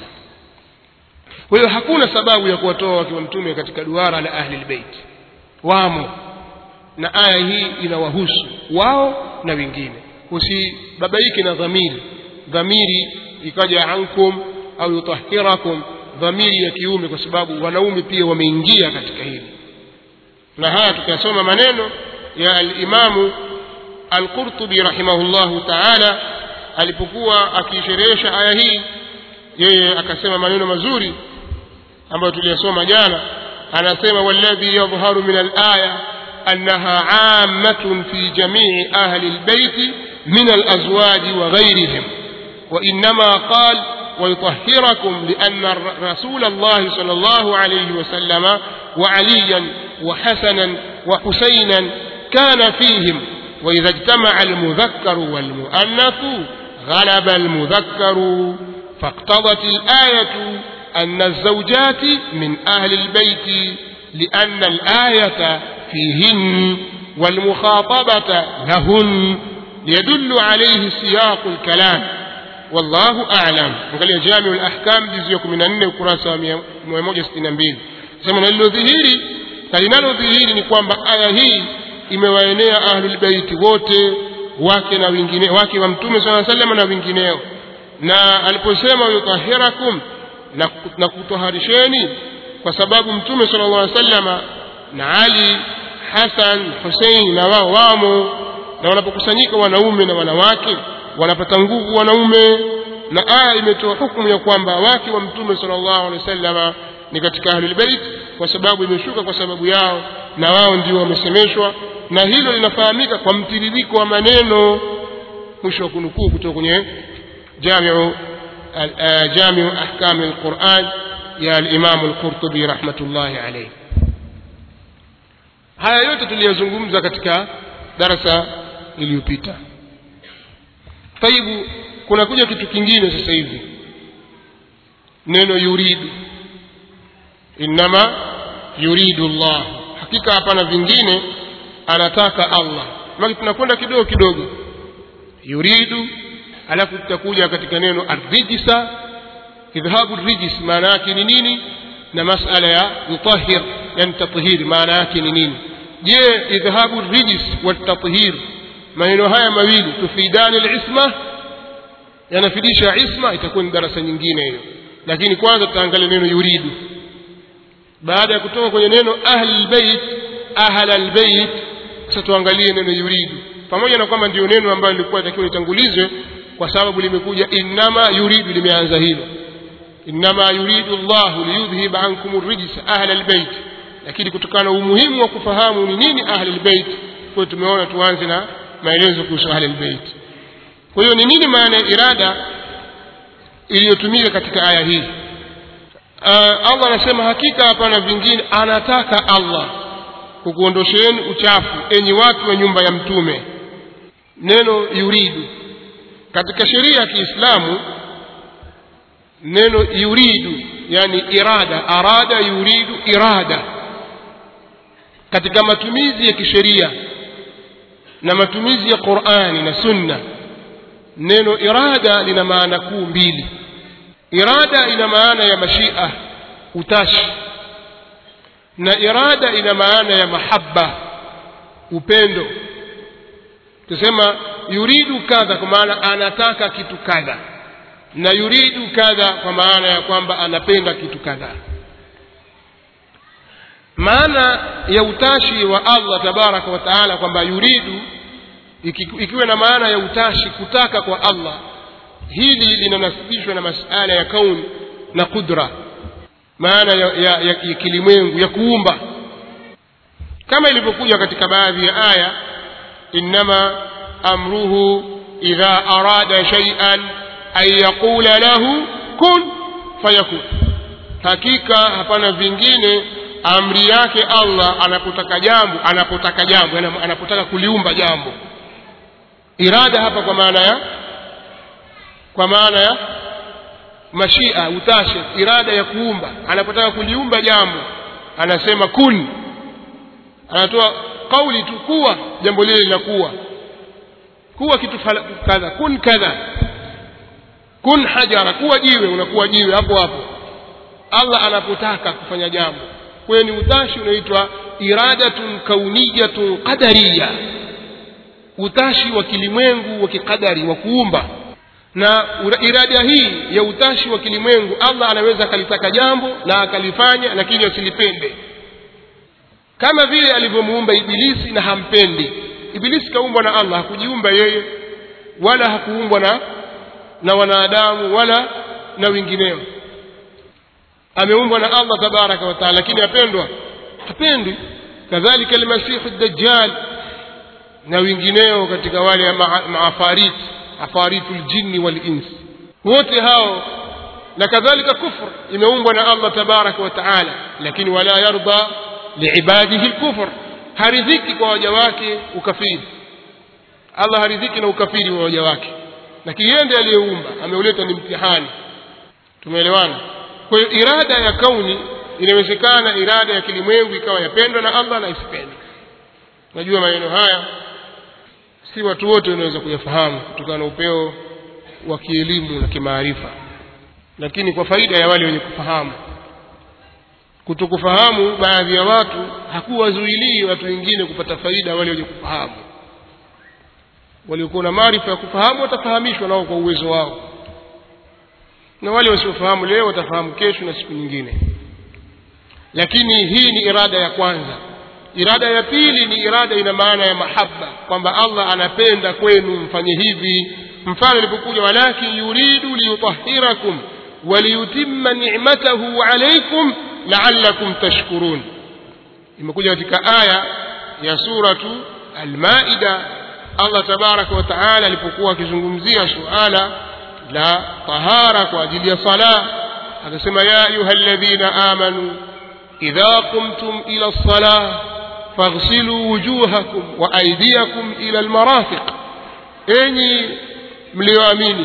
Kwa hiyo hakuna sababu ya kuwatoa wake wa mtume katika duara la ahli albayt. Wamo, na aya hii inawahusu wao na wengine. Usibabaike na dhamiri ikaja ankum au yutahhirakum, dhamiri ya kiume, kwa sababu wanaume pia wameingia katika hili. Na haya tukasoma maneno ya al-Imam al-Qurtubi rahimahullahu ta'ala alipokuwa akisherehesha aya hii. Yeye akasema maneno mazuri ambayo tuliyasoma jana. Anasema walladhi yadhharu min al-aya annaha 'ammatun fi jami'i ahli al-bayt min al-azwaj wa ghayrihim, wa inma qala ويطهركم لأن رسول الله صلى الله عليه وسلم وعليا وحسنا وحسينا كان فيهم، وإذا اجتمع المذكر والمؤنث غلب المذكر، فاقتضت الآية أن الزوجات من أهل البيت لأن الآية فيهن والمخاطبة لهن، ليدل عليه سياق الكلام. والله أعلم. وقال جامع الأحكام جزء 14 ukurasa 162. Sema nalilodhihiri, linalodhihiri ni kwamba aya hii imewaenea ahlul bait wote, wake na wengine, wake wa mtume sallallahu alaihi wasallam na wengineo. Na aliposema yutahhirakum, na kutoharisheni, kwa sababu mtume sallallahu alaihi wasallam na Ali, Hasan, Hussein na wao wamo, na wanapokusanyika wanaume na wanawake wanapata nguvu wanaume. Na aya imetoa hukumu ya kwamba wake wa mtume sallallahu alaihi wasallam ni katika ahlul bait, kwa sababu imeshuka kwa sababu yao na wao ndio wamesemeshwa. Na hilo linafahamika kwa mtiririko wa maneno. Mwisho wa kunukuu kutoka kwenye Jami'u Ahkam al-Qur'an ya al-Imam al-Qurtubi rahmatullahi alayhi. Haya yote tuliyozungumza katika darasa iliyopita. Taibu, kuna kuja kitu kingine sasa hivi, neno yuridu. Inma yuridu Allah, hakika hapana vingine, anataka Allah. Maana tunakwenda kidogo kidogo, yuridu, alafu tutakuja katika neno ar-rijsa. Idhabu ar-rijs maana yake ni nini, na masala ya yutahhir, yani tathhir, maana yake ni nini. Je, idhabu ar-rijs wa at-tathhir, maneno haya mawili tufidani al-isma, yanafidisha isma? Itakuwa ni darasa nyingine hiyo, lakini kwanza tutaangalia neno yuridu. baada ya kutoka kwenye neno ahlul bait sasa tuangalie neno yuridu, pamoja na kwamba ndio neno ambalo lilikuwa litakiwa litangulizwe kwa sababu limekuja inma yuridu, limeanza hilo inma yuridu Allahu liyudhhiba ankum ar-rijsa ahlul bait, lakini kutokana na umuhimu wa kufahamu ni nini ahlul bait kwa tumeona tuanze na maelezo kuhusu ahlul bait. Kwa hiyo ni nini maana ya irada iliyotumika katika aya hii? Allah anasema hakika hapana vingine anataka Allah kukuondosheeni uchafu enyi watu wa nyumba ya mtume. Neno yuridu katika sheria ya Kiislamu, neno yuridu yani irada, arada yuridu irada, katika matumizi ya kisheria na matumizi ya Qur'ani na Sunna, neno irada lina maana kuu mbili. Irada ina maana ya mashia, utashi, na irada ina maana ya mahabba, upendo. Tusema yuridu kadha kwa maana anataka kitu kadha, na yuridu kadha kwa maana ya kwamba anapenda kitu kadha. Maana ya utashi wa Allah tabaraka wa taala kwamba yuridu ikiwa na maana ya utashi, kutaka kwa Allah, hili linanasibishwa na masala ya kauni na kudra, maana ya kilimwengu ya kuumba, kama ilivyokuja katika baadhi ya aya inma amruhu idha arada shay'an ay yaqula lahu kun fayakun, hakika hapana vingine amri yake Allah anapotaka jambo anapotaka kuliumba jambo. Irada hapa kwa maana ya mashia, utashi, irada ya kuumba. Anapotaka kuliumba jambo anasema kun, anatoa kauli tu kuwa jambo lile linakuwa, kuwa kitu kadha, kun kadha, kun hajara, kuwa jiwe, unakuwa jiwe hapo hapo Allah anapotaka kufanya jambo. Kwa hiyo ni utashi unaitwa iradatun kauniyatun qadariyya, utashi wa kilimwengu wa kikadari wa kuumba. Na irada hii ya utashi wa kilimwengu, Allah anaweza akalitaka jambo na akalifanya lakini asilipende, kama vile alivyomuumba Ibilisi na hampendi. Ibilisi kaumbwa na Allah, hakujiumba yeye wala hakuumbwa na wanadamu wala na wengineo. Ameumbwa na Allah tabaraka wa taala, lakini apendwa? Hapendi. Kadhalika al-Masih ad-Dajjal na wengineo katika wale afaritul jinni wal ins, wote hao. Na kadhalika kufr imeumbwa na Allah tabaraka wa taala, lakini wala yarda liibadihi al-kufr, haridhiki kwa waja wake ukafiri. Allah haridhiki na ukafiri wa waja wake, lakini yeye ndiye aliyeumba, ameuleta ni mtihani. Tumeelewana? Kwa hiyo irada ya kauni inawezekana irada ya kilimwengu ikawa yapendwa na Allah na isipendwe. Najua maneno haya si watu wote wanaweza kuyafahamu kutokana na upeo wa kielimu na kimaarifa, lakini kwa faida ya wale wenye kufahamu. Kutokufahamu baadhi ya watu hakuwazuilii watu wengine kupata faida wale wenye kufahamu. Waliokuwa na maarifa ya kufahamu watafahamishwa nao kwa uwezo wao, na wale wasiofahamu leo watafahamu kesho na siku nyingine. Lakini hii ni irada ya kwanza. Irada ya pili ni irada ina maana ya mahabba, kwamba Allah anapenda kwenu mfanye hivi. Mfano ilipokuja walakin yuridu liyutahhirakum waliyutimma ni'matahu alaykum la'allakum tashkurun, imekuja katika aya ya suratu al-Maida. Allah tabaraka wa taala alipokuwa akizungumzia suala la tahara kwa ajili ya sala, akasema ya ayyuhalladhina amanu idha qumtum ila as-salah faghsilu wujuhakum wa aydiyakum ila al-marafiq, enyi mlioamini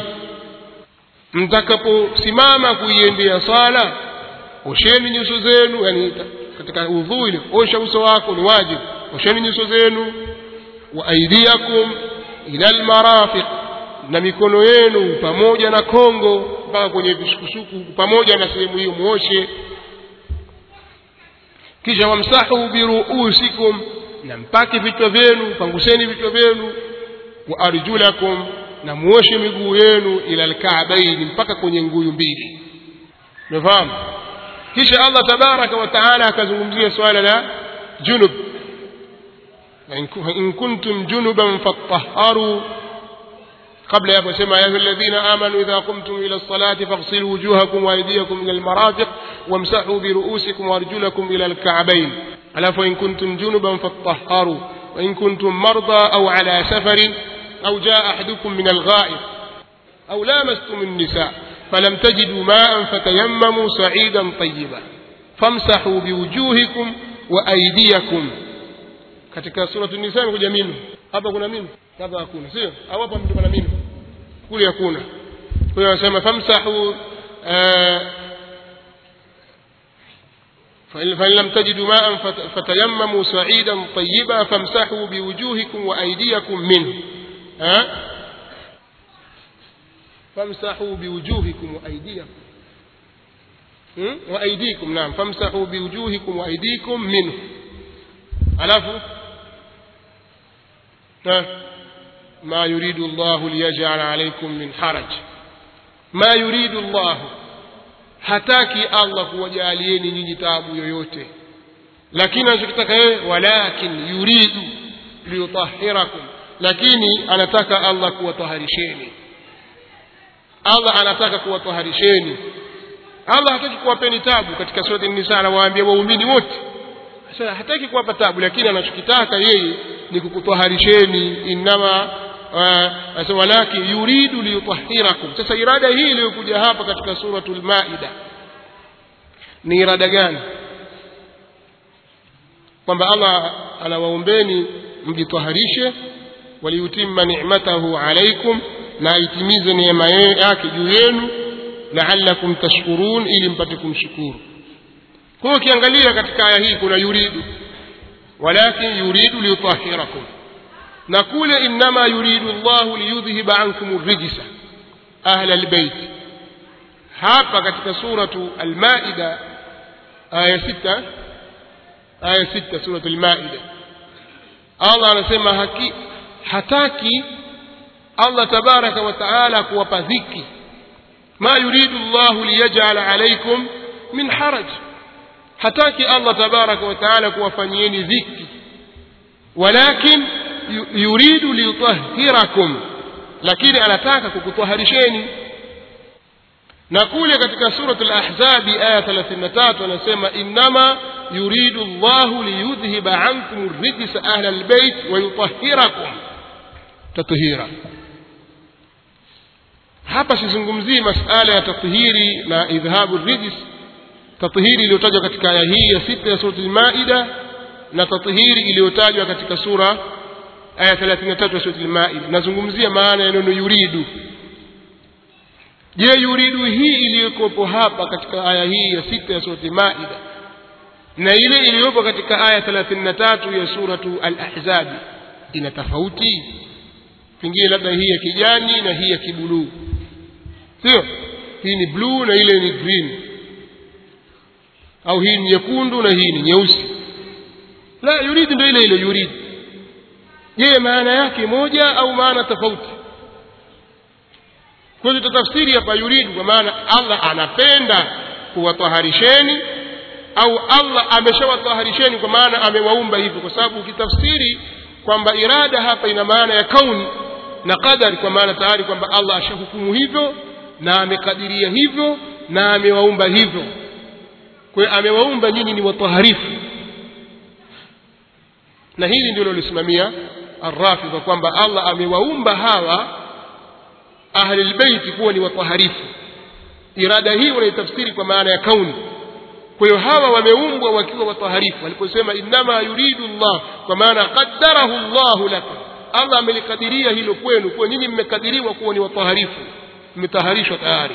mtakaposimama kuiendea sala osheni nyuso zenu. Yani katika udhu ile osha uso wako ni wajibu, osheni nyuso zenu. Wa aydiyakum ila al-marafiq, na mikono yenu pamoja na kongo mpaka kwenye visukusuku pamoja na sehemu hiyo muoshe. Kisha wamsahu biruusikum, na mpake vichwa vyenu, panguseni vichwa vyenu. Wa arjulakum, na muoshe miguu yenu ila al-ka'bayn, mpaka kwenye nguyu mbili. Umefahamu? kisha Allah tabaraka wa taala akazungumzia swala la junub, in kuntum junuban fatahharu. kabla hapo sema ya ayyuhalladhina amanu idha qumtum ila as-salati faghsilu wujuhakum wa aydiyakum ila al-marafiq wamsahu bi ru'usikum wa arjulakum ila al-ka'bayn. alafu in kuntum junuban fatahharu wa in kuntum marda aw ala safarin aw jaa ahadukum min al-gha'ib aw lamastum an-nisa falam tajidu ma'an fatayammamu sa'idan tayyiban famsahu bi wujuhikum wa aydiyakum. katika sura an-nisa kuja mimi hapa, kuna mimi hapa hakuna, sio? Au hapa mtu kuna mimi kule hakuna. kwa hiyo anasema famsahu fa lam tajidu ma'an fatayammamu sa'idan tayyiban famsahu biwujuhikum wa aydiyakum minhu. famsahu biwujuhikum wa aydiyakum wa aydikum, naam, famsahu biwujuhikum wa aydikum minhu. alafu ما يريد الله ليجعل عليكم من حرج. ما يريد الله hataki Allah kuwajalieni nyinyi taabu yoyote, lakini anachotaka yeye walakin yuridu liyutahhirakum, lakini anataka Allah kuwataharisheni. Allah anataka kuwataharisheni. Allah hataki kuwapeni taabu. katika sura an-Nisa anawaambia waumini wote, sasa hataki kuwapa taabu, lakini anachokitaka yeye ni kukutaharisheni. inama walakin yuridu liyutahhirakum. sasa irada hii iliyokuja hapa katika suratul Maida ni irada gani? kwamba Allah anawaombeni mjitaharishe, waliyutimma ni'matahu alaykum, na itimize neema yake juu yenu, la'allakum tashkurun, ili mpate kumshukuru. kwa hiyo ukiangalia katika aya hii kuna yuridu, walakin yuridu liyutahhirakum, na kule inma yuridu Allahu liyudhhiba ankum ar-rijsa ahla al-bayt. hapa katika suratu al-Maida aya 6 suratu al-Maida Allah anasema hataki Allah tabaraka wa taala kuwapa dhiki. ma yuridu Allahu liyaj'ala alaykum min haraj, hataki Allah tabaraka wa taala kuwafanyieni dhiki, walakin yuridu liyutahhirakum, lakini anataka kukutaharisheni. na kule katika suratul Ahzab aya 33 anasema inma yuridu Allahu liyudhhiba ankum ar-rijsa ahla al-bayt wa yutahhirakum tathira. hapa sizungumzii masala ya tathhiri na idhhabu ar-rijs. tathhiri iliyotajwa katika aya hii ya 6 ya suratul Maida na tathhiri iliyotajwa katika sura aya 33 ya suratul Maida, nazungumzia maana ya neno yuridu. je, yuridu hii iliyokuwa hapa katika aya hii ya 6 ya suratul Maida na ile iliyopo katika aya 33 ya suratu al-Ahzab ina tofauti? pengine labda hii ya kijani na hii ya kibuluu, sio? hii ni blue na ile ni green, au hii ni nyekundu na hii ni nyeusi. la, yuridu ndio ile ile yuridu. je, maana yake moja au maana tofauti? kwa hiyo tutafsiri hapa yuridu kwa maana Allah anapenda kuwataharisheni, au Allah ameshawataharisheni kwa maana amewaumba hivyo. kwa sababu ukitafsiri kwamba irada hapa ina maana ya kauni na qadari, kwa maana tayari kwamba Allah ashahukumu hivyo na amekadiria hivyo na amewaumba hivyo. kwa hiyo amewaumba nyinyi ni wataharifu, na hili ndilo lilosimamia ar-Rafidha kwamba Allah amewaumba hawa ahli al-bayt kuwa ni wataharifu. irada hii wanaitafsiri kwa maana ya kauni. kwa hiyo hawa wameumbwa wakiwa wataharifu. aliposema inma yuridu Allah, kwa maana qaddarahu Allah lakum, Allah amelikadiria hilo kwenu, kwa nyinyi mmekadiriwa kuwa ni wataharifu, mmetaharishwa tayari,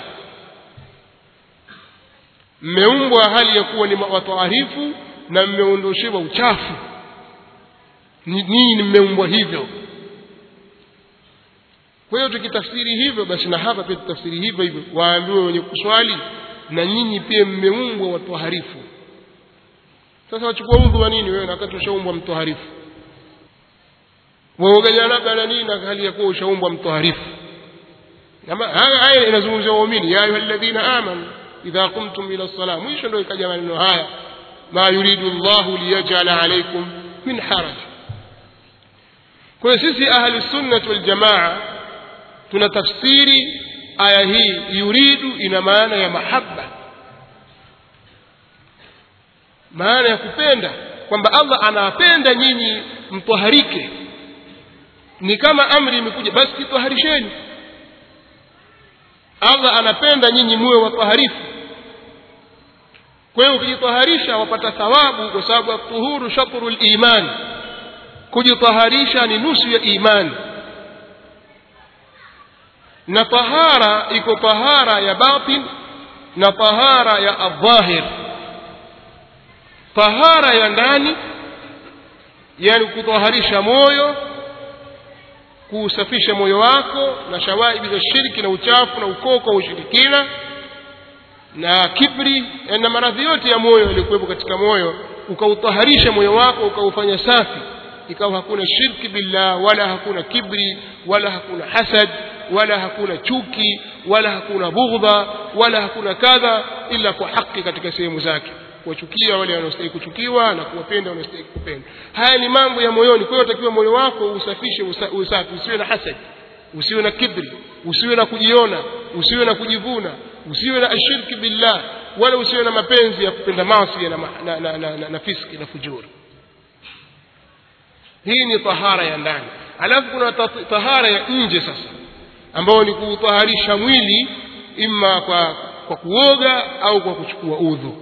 mmeumbwa hali ya kuwa ni wataharifu na mmeondoshewa uchafu. nyinyi mmeumbwa hivyo. kwa hiyo tukitafsiri hivyo, basi na hapa pia tutafsiri hivyo hivyo, waambiwe wenye kuswali na nyinyi pia mmeumbwa wataharifu. sasa wachukua udhu wa nini wewe na wakati ushaumbwa mtaharifu? waoganya labda na nini na hali ya kuwa ushaumbwa mtaharifu? haya inazungumzia waumini, ya ayyuhalladhina amanu idha qumtum ila as-salah. Mwisho ndio ikaja maneno haya, ma yuridu Allahu liyaj'ala alaykum min haraj. Kwa sisi ahli sunnah wal jamaa tunatafsiri aya hii, yuridu ina maana ya mahabba, maana ya kupenda, kwamba Allah anapenda nyinyi mtoharike. Ni kama amri imekuja, basi kitoharisheni. Allah anapenda nyinyi muwe wataharifu. Kwa hiyo ukijitaharisha wapata thawabu, kwa sababu at-tuhuru shatrul iman. Kujitaharisha ni nusu ya imani. Na tahara iko tahara ya batin na tahara ya adh-dhahir. Tahara ya ndani, yani kutaharisha moyo, kusafisha moyo wako na shawaibi za shirki na uchafu na ukoko wa ushirikina na kibri na maradhi yote ya moyo yaliyokuwepo katika moyo, ukautaharisha moyo wako, ukaufanya safi, ikawa hakuna shirki billah, wala hakuna kibri, wala hakuna hasad, wala hakuna chuki, wala hakuna bughdha, wala hakuna kadha, ila kwa haki katika sehemu zake, kuwachukia wale wanaostahili kuchukiwa na kuwapenda wanaostahili kupenda. Haya ni mambo ya moyoni. Kwa hiyo takiwa moyo wako usafishe, usafi, usiwe na hasad, usiwe na kibri, usiwe na kujiona, usiwe na kujivuna, usiwe na ashirki billah, wala usiwe na mapenzi ya kupenda maasi na fiski na fujuri. Hii ni tahara ya ndani. Alafu kuna tahara ya nje sasa, ambao ni kutaharisha mwili, imma kwa kuoga au kwa kuchukua udhu.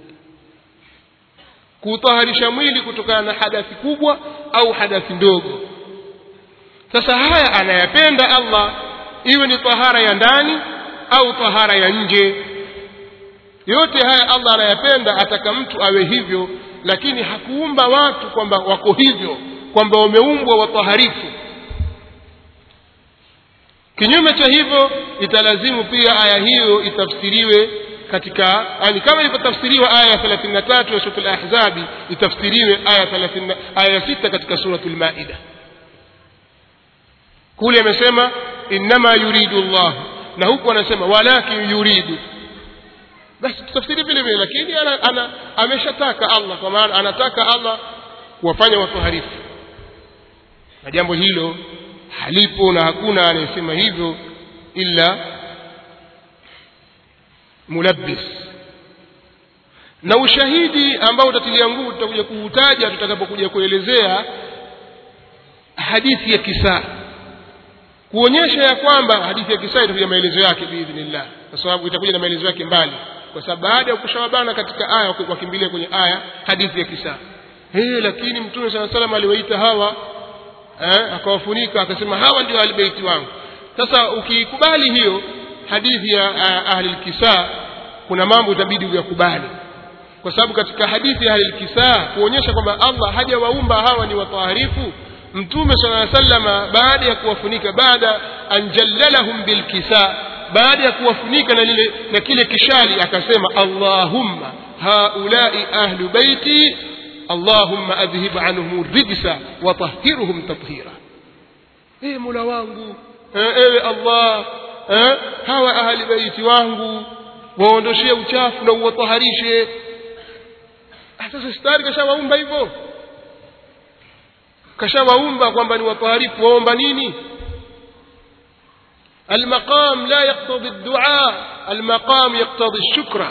Kutaharisha mwili kutokana na hadathi kubwa au hadathi ndogo. Sasa haya anayapenda Allah, iwe ni tahara ya ndani au tahara ya nje. Yote haya Allah anayapenda, ataka mtu awe hivyo, lakini hakuumba watu kwamba wako hivyo, kwamba wameumbwa wataharifu. Kinyume cha hivyo, italazimu pia aya hiyo itafsiriwe katika, yani kama ilipotafsiriwa aya ya 33 ya sura al-Ahzab, itafsiriwe aya 6 katika sura al-Maida. Kule amesema inma yuridu Allah, na huko anasema walakin yuridu. Basi tafsiri vile vile, lakini ameshataka Allah, kwa maana anataka Allah kuwafanya watoharifu. Na jambo hilo halipo na hakuna anayesema hivyo illa mulabbis. Na ushahidi ambao utatilia nguvu tutakuja kuutaja tutakapokuja kuelezea hadithi ya Kisa, kuonyesha ya kwamba hadithi ya Kisa itakuja maelezo yake biidhnillah, kwa sababu itakuja na maelezo yake mbali, kwa sababu baada ya kushawabana katika aya wakimbilia kwenye aya hadithi ya Kisa. Lakini Mtume sallallahu alaihi wasallam aliwaita hawa, akawafunika akasema hawa ndio ahli wangu. Sasa ukikubali hiyo hadithi ya ahli al-Kisa, kuna mambo itabidi uyakubali, kwa sababu katika hadithi ya ahli al-Kisa kuonyesha kwamba Allah hajawaumba hawa ni wataharifu. Mtume sallallahu alaihi wasallam baada ya kuwafunika, baada anjallalahum bil kisa, baada ya kuwafunika na kile kishali, akasema Allahumma haulai ahlu baiti, Allahumma adhhib anhum rijsa wa tahhirhum tathira. Mola wangu, ewe Allah, hawa ahli baiti wangu waondoshie uchafu na uwataharishe. Sasa stari kashawaumba hivyo, kashawaumba kwamba ni wataharifu, waomba nini? المقام لا يقتضي الدعاء، المقام يقتضي الشكر.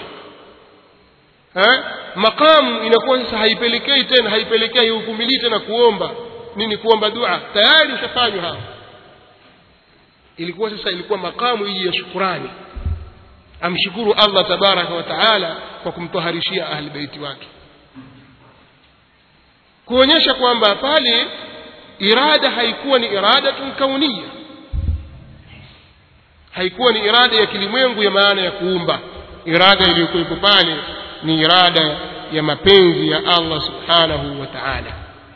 مقام inakuwa sasa haipelekei tena, haipelekei uvumilii tena kuomba nini, kuomba dua, tayari ushafanywa hapo. Ilikuwa makamu hii ya shukrani, amshukuru Allah tabaraka wa taala kwa kumtaharishia ahli baiti wake, kuonyesha kwamba pale irada haikuwa ni iradatun kauniyya, haikuwa ni irada ya kilimwengu ya maana ya kuumba. Irada iliyokuwepo pale ni irada ya mapenzi ya Allah subhanahu wa ta'ala.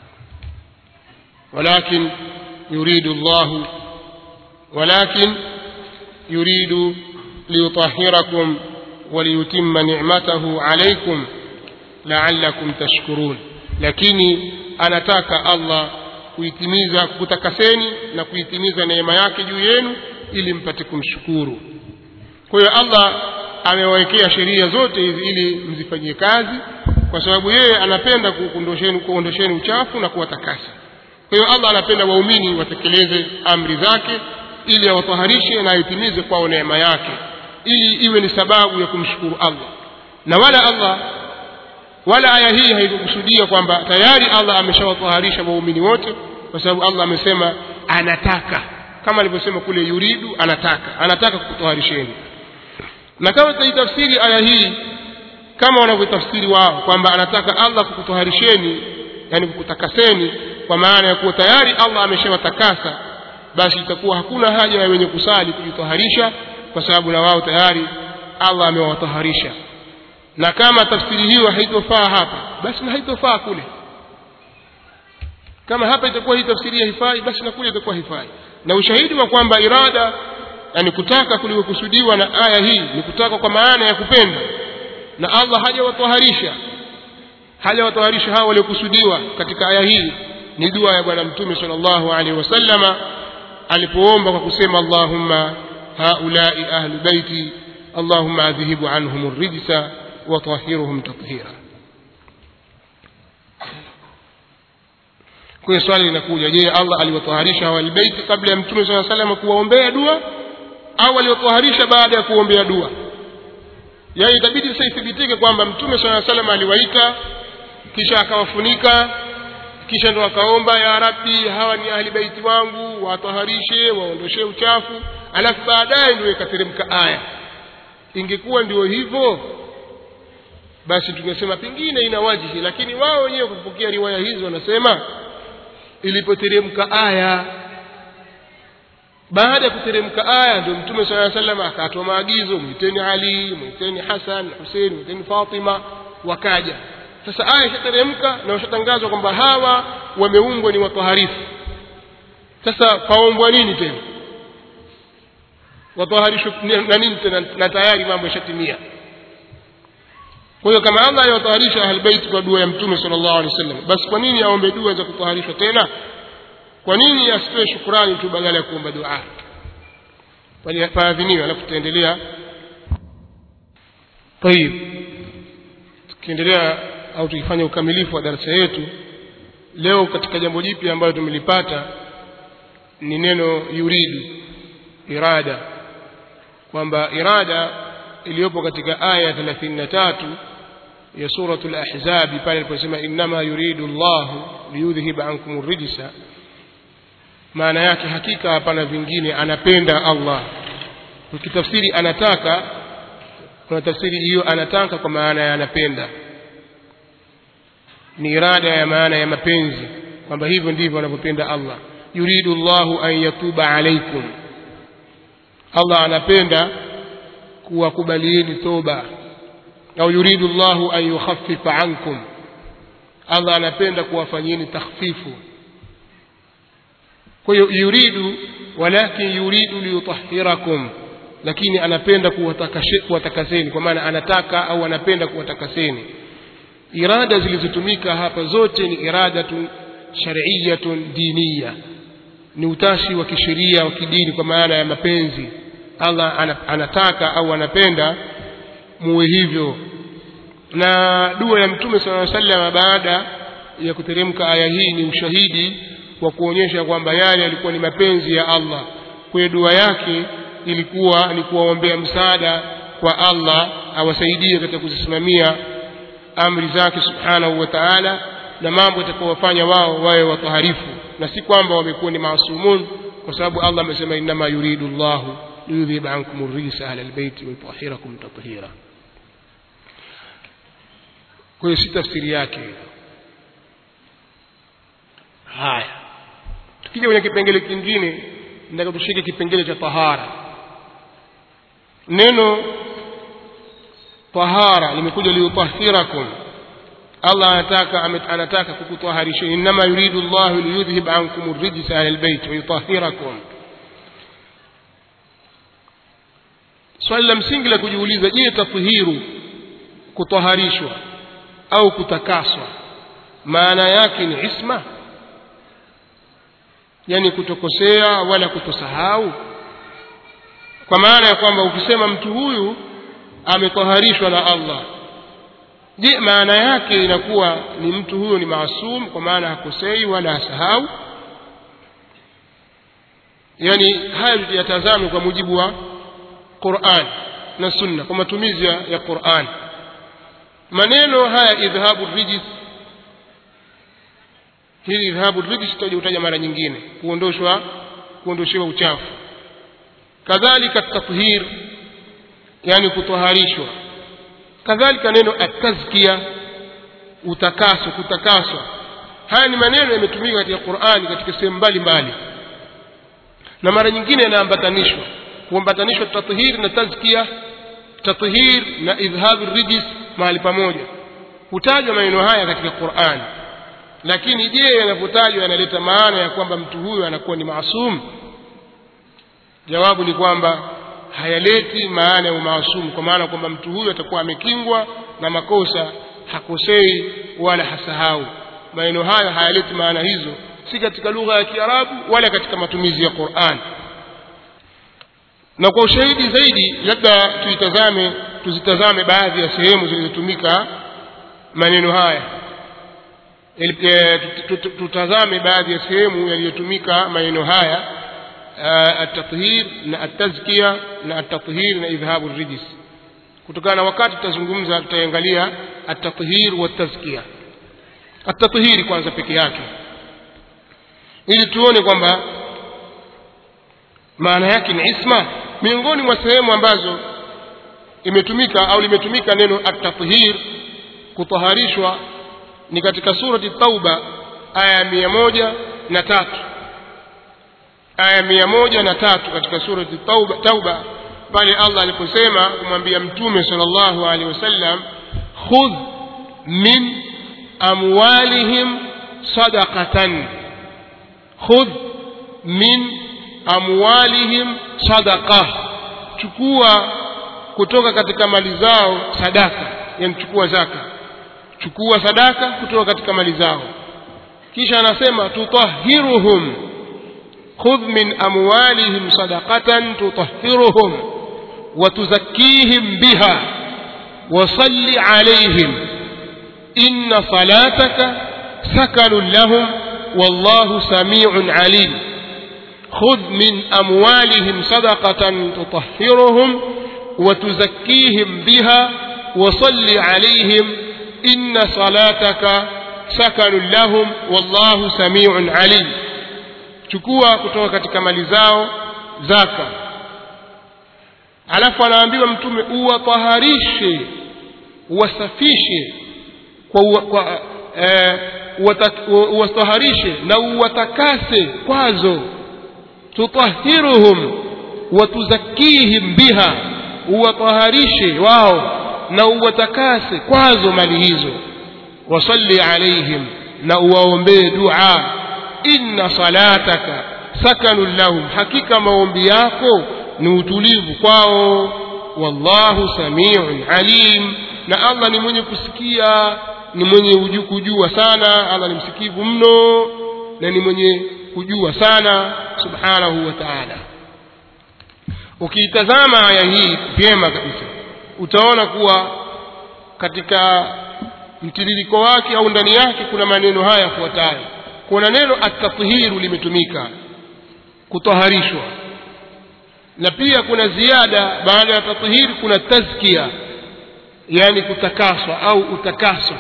walakin yuridu liyutahhirakum wa liyutimma ni'matahu alaykum la'allakum tashkurun. Lakini anataka Allah kuitimiza, kutakaseni na kuitimiza neema yake juu yenu ili mpate kumshukuru. Kwa hiyo Allah amewawekea sheria zote hizi ili mzifanyie kazi, kwa sababu yeye anapenda kuondosheni uchafu na kuwatakasa. Kwa hiyo Allah anapenda waumini watekeleze amri zake ili awataharishe na aitimize kwao neema yake, ili iwe ni sababu ya kumshukuru Allah. Na wala aya hii haikukusudia kwamba tayari Allah ameshawataharisha waumini wote, kwa sababu Allah amesema anataka, kama alivyosema kule yuridu, anataka kukutaharisheni. Na kama tutaitafsiri aya hii kama wanavyotafsiri wao kwamba anataka Allah kukutaharisheni, yani kukutakaseni, kwa maana ya kuwa tayari Allah ameshawatakasa, basi itakuwa hakuna haja ya wenye kusali kujitaharisha, kwa sababu na wao tayari Allah amewataharisha. Na kama tafsiri hiyo haitofaa hapa, basi na haitofaa kule. Kama hapa itakuwa hii tafsiri haifai, basi na kule itakuwa haifai. Na ushahidi wa kwamba irada, yani kutaka kulikokusudiwa na aya hii ni kutaka kwa maana ya kupenda, na Allah hajawataharisha hao waliokusudiwa katika aya hii, ni dua ya bwana mtume sallallahu alaihi wasallama alipoomba kwa kusema Allahumma haulai ahlu baiti Allahumma adhhibu anhum ar-rijsa wa tahhirhum tathira. Kwa swali linakuja, je, Allah aliwataharisha hawa albaiti kabla ya mtume sallallahu alaihi wasallam kuwaombea dua, au aliwataharisha baada ya kuombea dua? Yaani itabidi sasa ithibitike kwamba mtume sallallahu alaihi wasallam aliwaita kisha akawafunika, kisha ndo akaomba, ya Rabbi, hawa ni ahli baiti wangu, wataharishe, waondoshe uchafu, alafu baadaye ndio ikateremka aya. Ingekuwa ndio hivyo, basi tungesema pengine ina wajihi, lakini wao wenyewe kupokea riwaya hizo wanasema ilipoteremka aya, baada ya kuteremka aya ndio mtume sallallahu alaihi wasallam akatoa maagizo, mwiteni Ali, mwiteni Hassan, Hussein, mwiteni Fatima, wakaja. Sasa aya ikateremka na washatangazwa kwamba hawa wameumbwa ni wataharifu. Sasa paombwa nini tena? Wataharishwa na nini tena, na tayari mambo yashatimia. Kwa hiyo kama Allah aliwataharisha ahlulbayt kwa dua ya mtume sallallahu alaihi wasallam, basi kwa nini aombe dua za kutaharishwa tena? Kwa nini asitoe shukrani tu badala ya kuomba dua? Bali faadhiniwe, alafu tutaendelea. Tayeb, tukiendelea au tukifanya ukamilifu wa darasa yetu leo, katika jambo jipya ambalo tumelipata ni neno yuridu, irada, kwamba irada iliyopo katika aya 33 ya suratul Ahzab pale aliposema inma yuridu Allah liyudhhiba ankum ar-rijsa, maana yake hakika hapana vingine, anapenda Allah. Ukitafsiri anataka, kuna tafsiri hiyo anataka kwa maana ya anapenda, ni irada ya maana ya mapenzi, kwamba hivyo ndivyo anavyopenda Allah. Yuridu Allahu an yatuba alaykum, Allah anapenda kuwakubalieni toba. Au yuridu Allahu an yukhaffifa ankum, Allah anapenda kuwafanyieni takhfifu. Kwa hiyo yuridu, walakin yuridu liyutahhirakum, lakini anapenda kuwatakaseni, kwa maana anataka au anapenda kuwatakaseni. Irada zilizotumika hapa zote ni iradatun shar'iyyatun diniyya, ni utashi wa kisheria wa kidini, kwa maana ya mapenzi. Allah anataka au anapenda muwe hivyo. Na dua ya mtume sallallahu alaihi wasallam baada ya kuteremka aya hii ni ushahidi wa kuonyesha kwamba yale yalikuwa ni mapenzi ya Allah. Kwa dua yake ilikuwa ni kuwaombea msaada kwa Allah awasaidie katika kuzisimamia amri zake subhanahu wa ta'ala, na mambo yatakayowafanya wao wawe wataharifu, na si kwamba wamekuwa ni maasumun, kwa sababu Allah amesema inma yuridu Allahu liyudhhiba ankum ar-rijsa ahla al-bayti wa yutahhirakum tathira. Kwa hiyo si tafsiri yake. Haya, tukija kwenye kipengele kingine, nataka tushike kipengele cha tahara. Neno tahara limekuja liyutahhirakum, Allah anataka kukutaharisha. Inma yuridu Allahu liyudhhiba ankum ar-rijsa ahla al-bayti wa yutahhirakum. Swali la msingi la kujiuliza, je, tathiru, kutaharishwa au kutakaswa, maana yake ni isma, yani kutokosea wala kutosahau? Kwa maana ya kwamba ukisema mtu huyu ametaharishwa na Allah, je, maana yake inakuwa ni mtu huyo ni maasum, kwa maana hakosei wala hasahau? Yani haya tutayatazame kwa mujibu wa Qur'an na Sunna, kwa matumizi ya Qur'an. Maneno haya idhhabu rijis, hii idhhabu rijis tutaja mara nyingine, kuondoshewa uchafu. Kadhalika tathhir, yani kutaharishwa. Kadhalika neno at-tazkiya, utakaso, kutakaswa. Haya ni maneno yametumika katika Qur'ani katika sehemu mbalimbali, na mara nyingine yanaambatanishwa, kuambatanishwa tathhir na tazkiya, tathhir na idhhabu rijis mahali pamoja. Hutajwa maneno haya katika Qur'an, lakini je, yanapotajwa yanaleta maana ya kwamba mtu huyo anakuwa ni maasum? Jawabu ni kwamba hayaleti maana ya umaasum, kwa maana kwamba mtu huyo atakuwa amekingwa na makosa, hakosei wala hasahau. Maneno haya hayaleti maana hizo, si katika lugha ya Kiarabu wala katika matumizi ya Qur'an. Na kwa ushahidi zaidi, labda tuzitazame baadhi ya sehemu zilizotumika maneno haya. Tutazame baadhi ya sehemu yaliyotumika maneno haya, at-tathhir na at-tazkiya na at-tathhir na idhhabu rijis. Kutokana na wakati tutazungumza, tutaangalia at-tathhir wa at-tazkiya. At-tathhir kwanza peke yake, ili tuone kwamba maana yake ni isma. Miongoni mwa sehemu ambazo imetumika au limetumika neno at-tathhir, kutaharishwa, ni katika surati Tauba aya 103. Aya 103 katika surati Tauba, pale Allah aliposema kumwambia Mtume sallallahu alaihi wasallam, khudh min amwalihim sadaqatan, khudh min amwalihim sadaqa, chukua kutoka katika mali zao sadaka, yani chukua zaka, chukua sadaka kutoka katika mali zao. Kisha anasema tutahhiruhum, khudh min amwalihim sadaqatan tutahhiruhum wa tuzakkihim biha wa salli alayhim inna salataka sakanun lahum wallahu sami'un alim. خذ من أموالهم صدقة تطهرهم وتزكيهم بها وصل عليهم إن صلاتك سكن لهم والله سميع عليم. chukua kutoka katika mali zao zaka. Alafu anaambiwa Mtume uwataharishe, uwasafishe, uwataharishe na uwatakase kwazo. tutahhiruhum wa tuzakkihim biha, uwataharishe wao na uwatakase kwazo mali hizo. wasalli alaihim, na uwaombee dua. inna salataka sakanun lahum, hakika maombi yako ni utulivu kwao. wallahu sami'un alim, na Allah ni mwenye kusikia, ni mwenye kujua sana. Allah ni msikivu mno na ni mwenye kujua sana subhanahu wa ta'ala. Ukitazama aya hii vyema kabisa, utaona kuwa katika mtiririko wake au ndani yake kuna maneno haya yafuatayo. Kuna neno at-tathhiru limetumika, kutaharishwa, na pia kuna ziada baada ya tathhir, kuna tazkiya, yani kutakaswa au utakaso.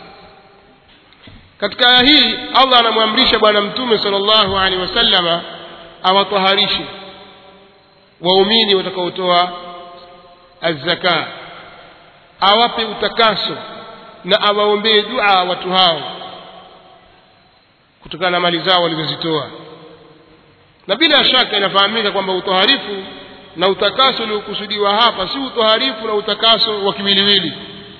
Katika aya hii Allah anamwamrisha bwana Mtume sallallahu alaihi wasallama awataharishe waumini watakaotoa az-zaka, awape utakaso na awaombee dua watu hao kutokana na mali zao walizozitoa. Na bila shaka inafahamika kwamba utaharifu na utakaso uliokusudiwa hapa si utaharifu na utakaso wa kiwiliwili,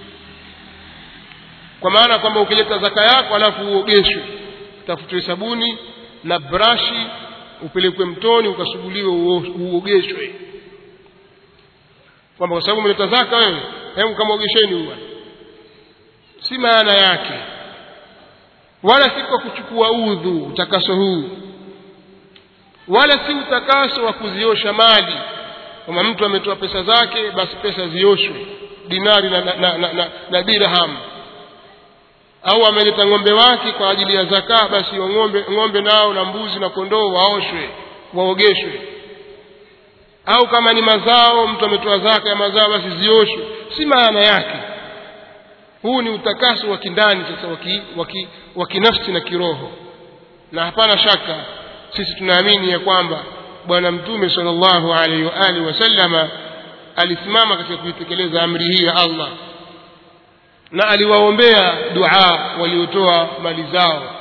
kwa maana kwamba ukileta zaka yako alafu uogeshwe, utafutwe sabuni na brashi, upelekwe mtoni ukasuguliwe uogeshwe, kwamba kwa sababu umeleta zaka wewe, hebu kama ogesheni huwa, si maana yake. Wala si kwa kuchukua udhu utakaso huu, wala si utakaso wa kuziosha mali kama mtu ametoa pesa zake basi pesa zioshwe, dinari na dirham. Au ameleta ng'ombe wake kwa ajili ya zaka, basi ng'ombe nao na mbuzi na kondoo waoshwe, waogeshwe. Au kama ni mazao, mtu ametoa zaka ya mazao basi zioshwe. Si maana yake. Huu ni utakaso wa kindani sasa wa kinafsi na kiroho. Na hapana shaka sisi tunaamini ya kwamba bwana mtume sallallahu alaihi wa alihi wasallama alisimama katika kuitekeleza amri hii ya Allah, na aliwaombea dua waliotoa mali zao.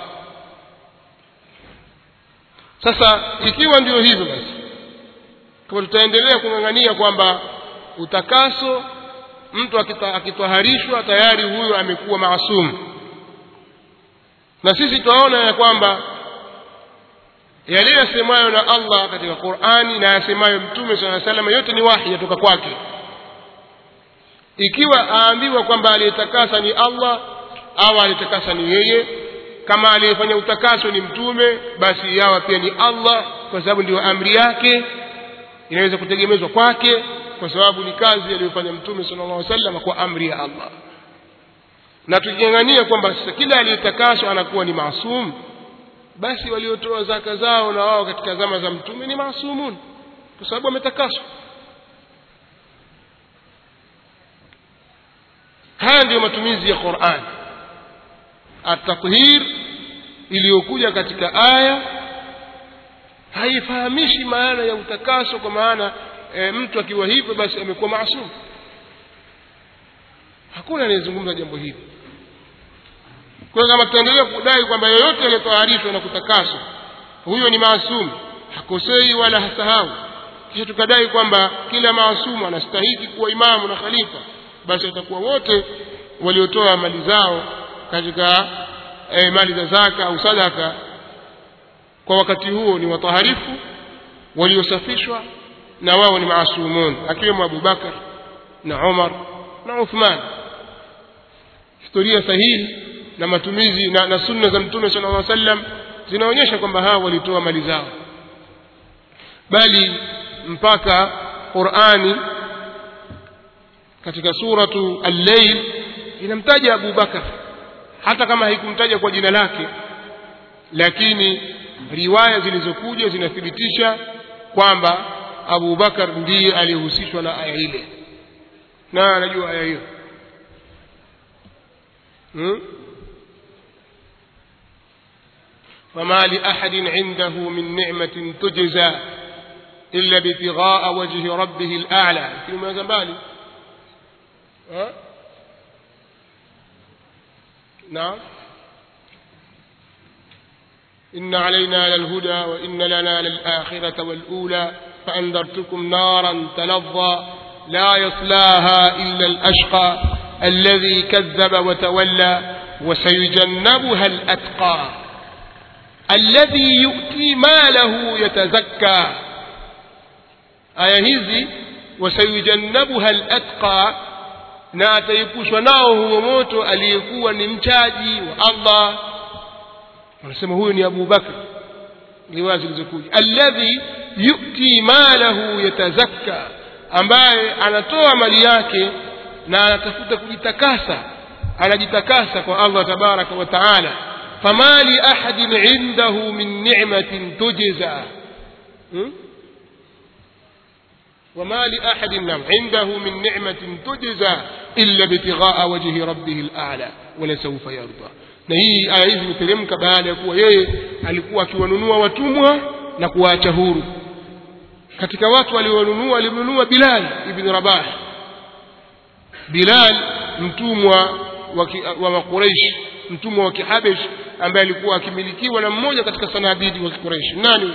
Sasa ikiwa ndio hivyo, basi kama tutaendelea kung'ang'ania kwamba utakaso, mtu akitwaharishwa tayari huyo amekuwa maasum, na sisi tunaona ya kwamba yale yasemayo na Allah katika Qur'ani na yasemayo Mtume sallallahu alaihi wasallam yote ni wahi kutoka kwake. Ikiwa aambiwa kwamba aliyetakasa ni Allah au aliyetakasa ni yeye, kama aliyefanya utakaso ni Mtume, basi yawa pia ni Allah, kwa sababu ndio amri yake, inaweza kutegemezwa kwake, kwa sababu ni kazi aliyofanya Mtume sallallahu alaihi wasallam kwa amri ya Allah. Na tuking'ang'ania kwamba kila aliyetakaswa anakuwa ni maasum, basi waliotoa zaka zao na wao katika zama za Mtume ni maasumun, kwa sababu wametakaswa. Haya ndio matumizi ya Qur'an. At-tathhir iliyokuja katika aya haifahamishi maana ya utakaso, kwa maana mtu akiwa hivyo basi amekuwa maasum. Hakuna anayezungumza jambo hili. Kwa kama tutaendelea kudai kwamba yeyote aliyetoharishwa na kutakaswa huyo ni maasum, hakosei wala hasahau, kisha tukadai kwamba kila maasum anastahili kuwa imamu na khalifa, basi itakuwa wote waliotoa mali zao katika mali za zaka au sadaka kwa wakati huo ni wataharifu waliosafishwa, na wao ni maasumun, akiwemo Abu Bakar na Umar na Uthman. Historia sahihi na matumizi na sunna za Mtume sallallahu alaihi wasallam zinaonyesha kwamba hao walitoa mali zao, bali mpaka Qur'ani katika suratu Al-Layl inamtaja Abu Bakar, hata kama haikumtaja kwa jina lake, lakini riwaya zilizokuja zinathibitisha kwamba Abu Bakar ndiye aliyehusishwa na aya ile. Na anajua aya hiyo. فما لأحد عنده من نعمة تجزى إلا ابتغاء وجه ربه الأعلى. كلمة زبالي. نعم. إن علينا للهدى وإن لنا للآخرة والأولى فأنذرتكم نارا تلظى لا يصلاها إلا الأشقى الذي كذب وتولى وسيجنبها الأتقى الذي يؤتي ماله يتزكى. aya hizi wasayujannabuha al-atqa, na ataepushwa nao huo moto aliyekuwa ni mchaji wa Allah. Wanasema huyo ni Abu Bakr. Riwaya zilizokuja alladhi yu'ti malahu yatazakka, ambaye anatoa mali yake na anatafuta kujitakasa, anajitakasa kwa Allah tabaraka wa taala. فما لأحد عنده من نعمة تجزى وما لأحد عنده من نعمة تجزى إلا ابتغاء وجه ربه الأعلى ولسوف يرضى. na hii aya hizi imeteremka baada ya kuwa yeye alikuwa akiwanunua watumwa na kuwaacha huru. Katika watu walionunua alimnunua Bilal ibn Rabah. Bilal mtumwa wa Quraysh, mtumwa wa Kihabesh ambaye alikuwa akimilikiwa na mmoja katika sanadidi wa Quraysh. Nani?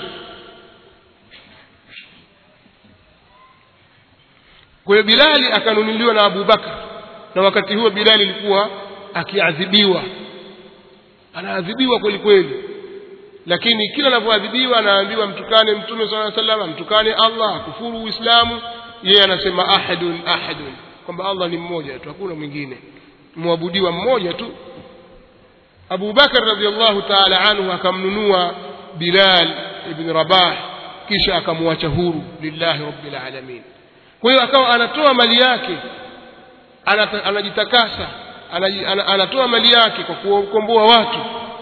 Kwa Bilal akanunuliwa na Abu Bakar, na wakati huo Bilal alikuwa akiadhibiwa, anaadhibiwa kweli kweli, lakini kila anapoadhibiwa anaambiwa mtukane Mtume sallallahu alaihi wasallam, mtukane Allah, kufuru Uislamu. Yeye anasema ahadun ahadun, kwamba Allah ni mmoja tu, hakuna mwingine, muabudiwa mmoja tu. Abu Bakar radhiallahu ta'ala anhu akamnunua Bilal ibn Rabah, kisha akamwacha huru lillahi rabbil alamin. Kwa hiyo akawa anatoa mali yake, anajitakasa, anatoa mali yake kwa kukomboa watu.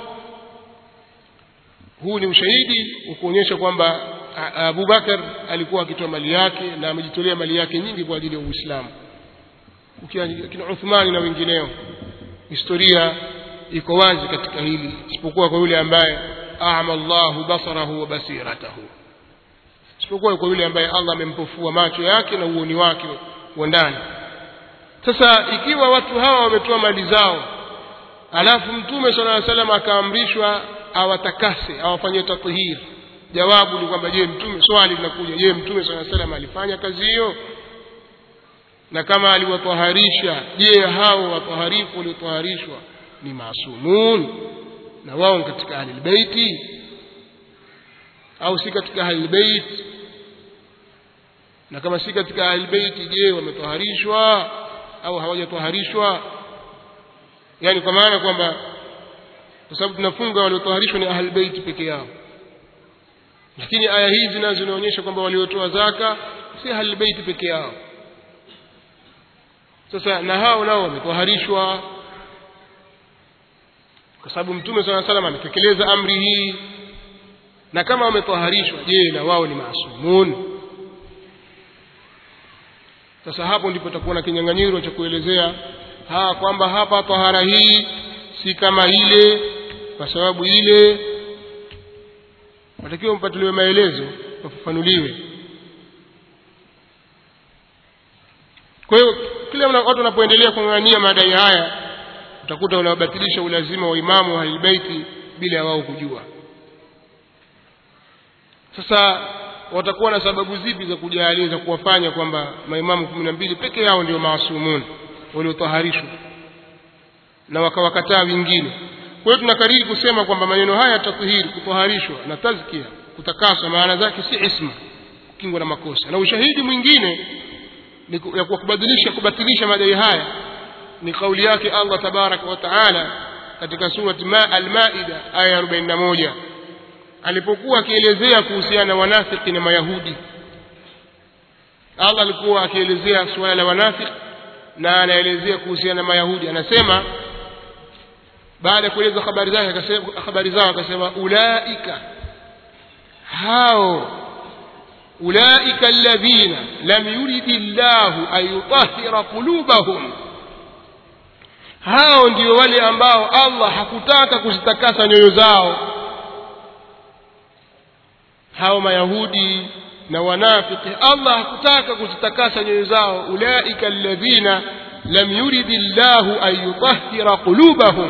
Huu ni ushahidi wa kuonyesha kwamba Abu Bakar alikuwa akitoa mali yake na amejitolea mali yake nyingi kwa ajili ya Uislamu. Kina Uthmani na wengineo, historia iko wazi katika hili, isipokuwa kwa yule ambaye a'ama Allahu basarahu wa basiratahu, isipokuwa kwa yule ambaye Allah amempofua macho yake na uoni wake wa ndani. Sasa ikiwa watu hawa wametoa mali zao, alafu Mtume sallallahu alaihi wasallam akaamrishwa awatakase, awafanyie tathhir, jawabu ni kwamba swali linakuja, je, Mtume sallallahu alaihi wasallam alifanya kazi hiyo? Na kama aliwataharisha, je, hao wataharifu waliotaharishwa ni maasumun na wao katika ahli albayti au si katika ahli albayt? Na kama si katika ahli albayt, je, wametaharishwa au hawajataharishwa? Yani kwa maana kwamba kwa sababu tunafunga waliotaharishwa ni ahli albayt peke yao, lakini aya hizi nazo zinaonyesha kwamba waliotoa zaka si ahli albayt peke yao. Sasa na hao nao wametaharishwa kwa sababu Mtume sallallahu alaihi wasallam ametekeleza amri hii. Na kama wametaharishwa, je, na wao ni maasumun? Sasa hapo ndipo tutakuwa na kinyang'anyiro cha kuelezea kwamba hapa tahara hii si kama ile, kwa sababu ile watakiwa mpatiliwe maelezo, wafafanuliwe. Kwa hiyo kila watu wanapoendelea kung'ang'ania madai haya, utakuta wanabatilisha ulazima wa imamu wa Ahlulbaiti bila wao kujua. Sasa watakuwa na sababu zipi za kujalia za kuwafanya kwamba maimamu 12 peke yao ndio maasumun waliotaharishwa na wakawakataa wengine? Kwa hiyo tunakariri kusema kwamba maneno haya tathhir, kutoharishwa na tazkia, kutakaswa, maana zake si isma, kukingwa na makosa. Na ushahidi mwingine ya kubatilisha madai haya ni kauli yake Allah tabaraka wa taala katika surati Al-Maida aya 41, alipokuwa akielezea kuhusiana na wanafiki na Mayahudi. Allah alikuwa akielezea suala la wanafiki na anaelezea kuhusiana na Mayahudi. Anasema baada ya kueleza habari zao akasema ulaika alladhina lam yuridi Allahu an yutahhira qulubahum, hao ndio wale ambao Allah hakutaka kuzitakasa nyoyo zao. Hao Mayahudi na wanafiki Allah hakutaka kuzitakasa nyoyo zao. Ulaika alladhina lam yuridi Allahu an yutahhira qulubahum,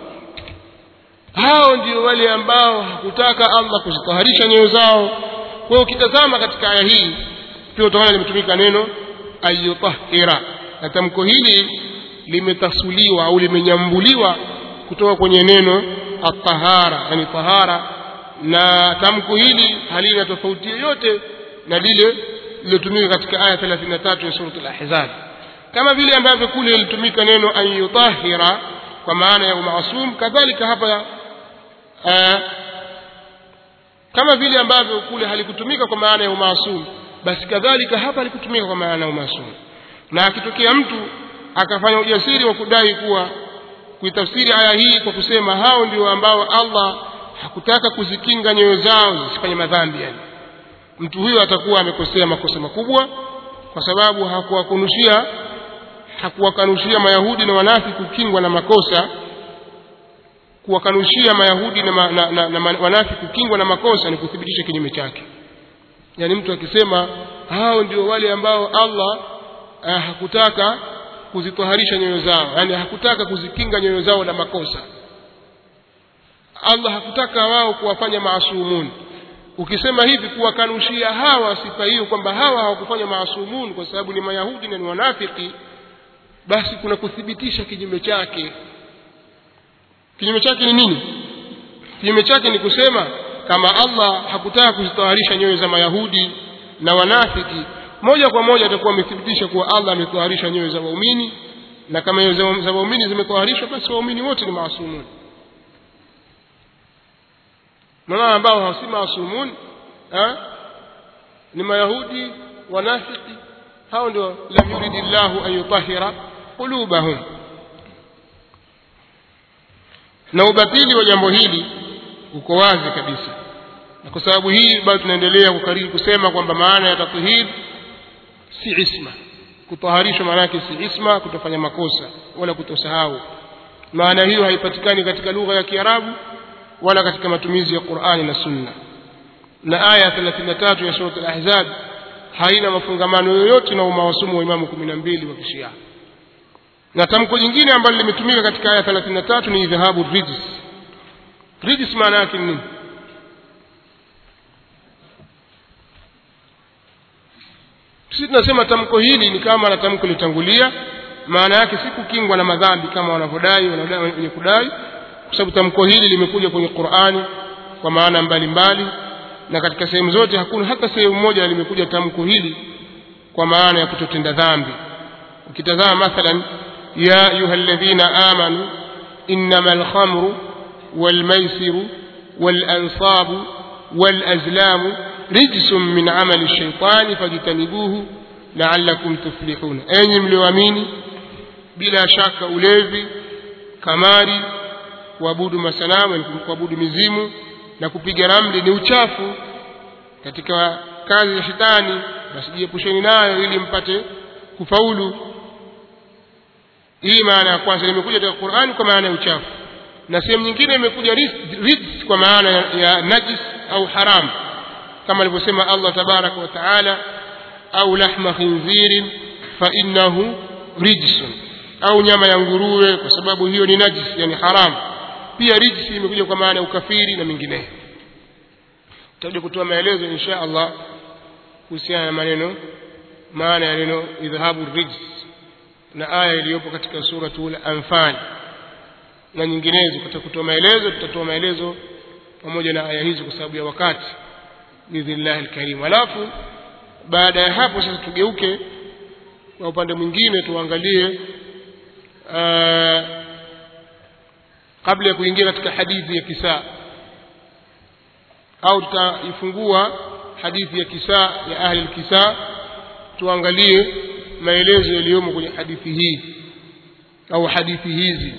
hao ndio wale ambao hakutaka Allah kuzitaharisha nyoyo zao. Kwa hiyo ukitazama katika aya hii pia utaona limetumika neno ayutahhira, na tamko hili limetasuliwa au limenyambuliwa kutoka kwenye neno at-tahara, yani tahara, na tamko hili halina tofauti yoyote na lile lilotumika katika aya 33 ya sura al-Ahzab. Kama vile ambavyo kule lilitumika neno ayutahhira kwa maana ya maasum, kadhalika hapa kama vile ambavyo kule halikutumika kwa maana ya umaasum, basi kadhalika hapa halikutumika kwa maana ya umaasum. Na akitokea mtu akafanya ujasiri wa kudai kuitafsiri aya hii kwa kusema hao ndio ambao Allah hakutaka kuzikinga nyoyo zao zisifanye madhambi, yani mtu huyo atakuwa amekosea makosa makubwa, kwa sababu hakuwakanushia Mayahudi na wanafiki kukingwa na makosa. Kuwakanushia Mayahudi na wanafiki kukingwa na makosa ni kuthibitisha kinyume chake. Yani mtu akisema hao ndio wale ambao Allah hakutaka kuzitoharisha nyoyo zao, yani hakutaka kuzikinga nyoyo zao na makosa, Allah hakutaka wao kuwafanya maasumun. Ukisema hivi kuwakanushia hawa sifa hiyo kwamba hawa hawakufanya maasumun kwa sababu ni Mayahudi na ni wanafiki, basi kuna kuthibitisha kinyume chake. Kinyume chake ni nini? Kinyume chake ni kusema kama Allah hakutaka kuzitaharisha nyoyo za Mayahudi na wanafiki, moja kwa moja atakuwa amethibitisha kuwa Allah ametaharisha nyoyo za waumini, na kama nyoyo za waumini zimetaharishwa, basi waumini wote ni maasumun. Na ambao hawasi maasumun ni Mayahudi, wanafiki hao ndio lam yuridillahu an yutahhira qulubahum. Na ubatili wa jambo hili uko wazi kabisa, na kwa sababu hii bado tunaendelea kukariri kusema kwamba maana ya tathhir si isma. Kutaharishwa maana yake si isma, kutofanya makosa wala kutosahau. Maana hiyo haipatikani katika lugha ya Kiarabu wala katika matumizi ya Qur'ani na Sunna. Na aya 33 ya sura al-Ahzab haina mafungamano yoyote na umawasumu wa imamu 12 wa Kishia. Na tamko jingine ambalo limetumika katika aya 33 ni idhahabu rijs. Rijs maana yake nini? Sisi tunasema tamko hili ni kama na tamko litangulia, maana yake si kukingwa na madhambi kama wanavyodai wenye kudai, kwa sababu tamko hili limekuja kwenye Qur'ani kwa maana mbalimbali, na katika sehemu zote hakuna hata sehemu moja limekuja tamko hili kwa maana ya kutotenda dhambi. Ukitazama mathalan ya ayyuhalladhina amanu innamal khamru wal maisiru wal ansabu wal azlamu rijsun min amali ash-shaytani fajtanibuhu la'allakum tuflihun. Enyi mlioamini, bila shaka ulevi, kamari, kuabudu masanamu, kuabudu mizimu na kupiga ramli ni uchafu katika kazi ya shetani, basi jiepusheni nayo ili mpate kufaulu. Hii maana ya kwanza imekuja katika Qur'an kwa maana ya uchafu, na sehemu nyingine imekuja rijs kwa maana ya najis au haram, kama alivyosema Allah tabaraka wa taala au lahma khinzirin fa innahu rijsun, au nyama ya nguruwe kwa sababu hiyo ni najis, yani haram. Pia rijs imekuja kwa maana ya ukafiri na mengineyo. Tutaje kutoa maelezo insha Allah kuhusiana na maneno maana ya neno idhahabu rijs na aya iliyopo katika suratul Anfal na nyinginezo. Kutoa maelezo, tutatoa maelezo pamoja na aya hizo kwa sababu ya wakati biidhnillah alkarim. Alafu baada ya hapo sasa tugeuke kwa upande mwingine, tuangalie kabla ya kuingia katika hadithi ya kisa, au tutaifungua hadithi ya kisa ya ahli al-kisa, tuangalie maelezo yaliyomo kwenye hadithi hii au hadithi hizi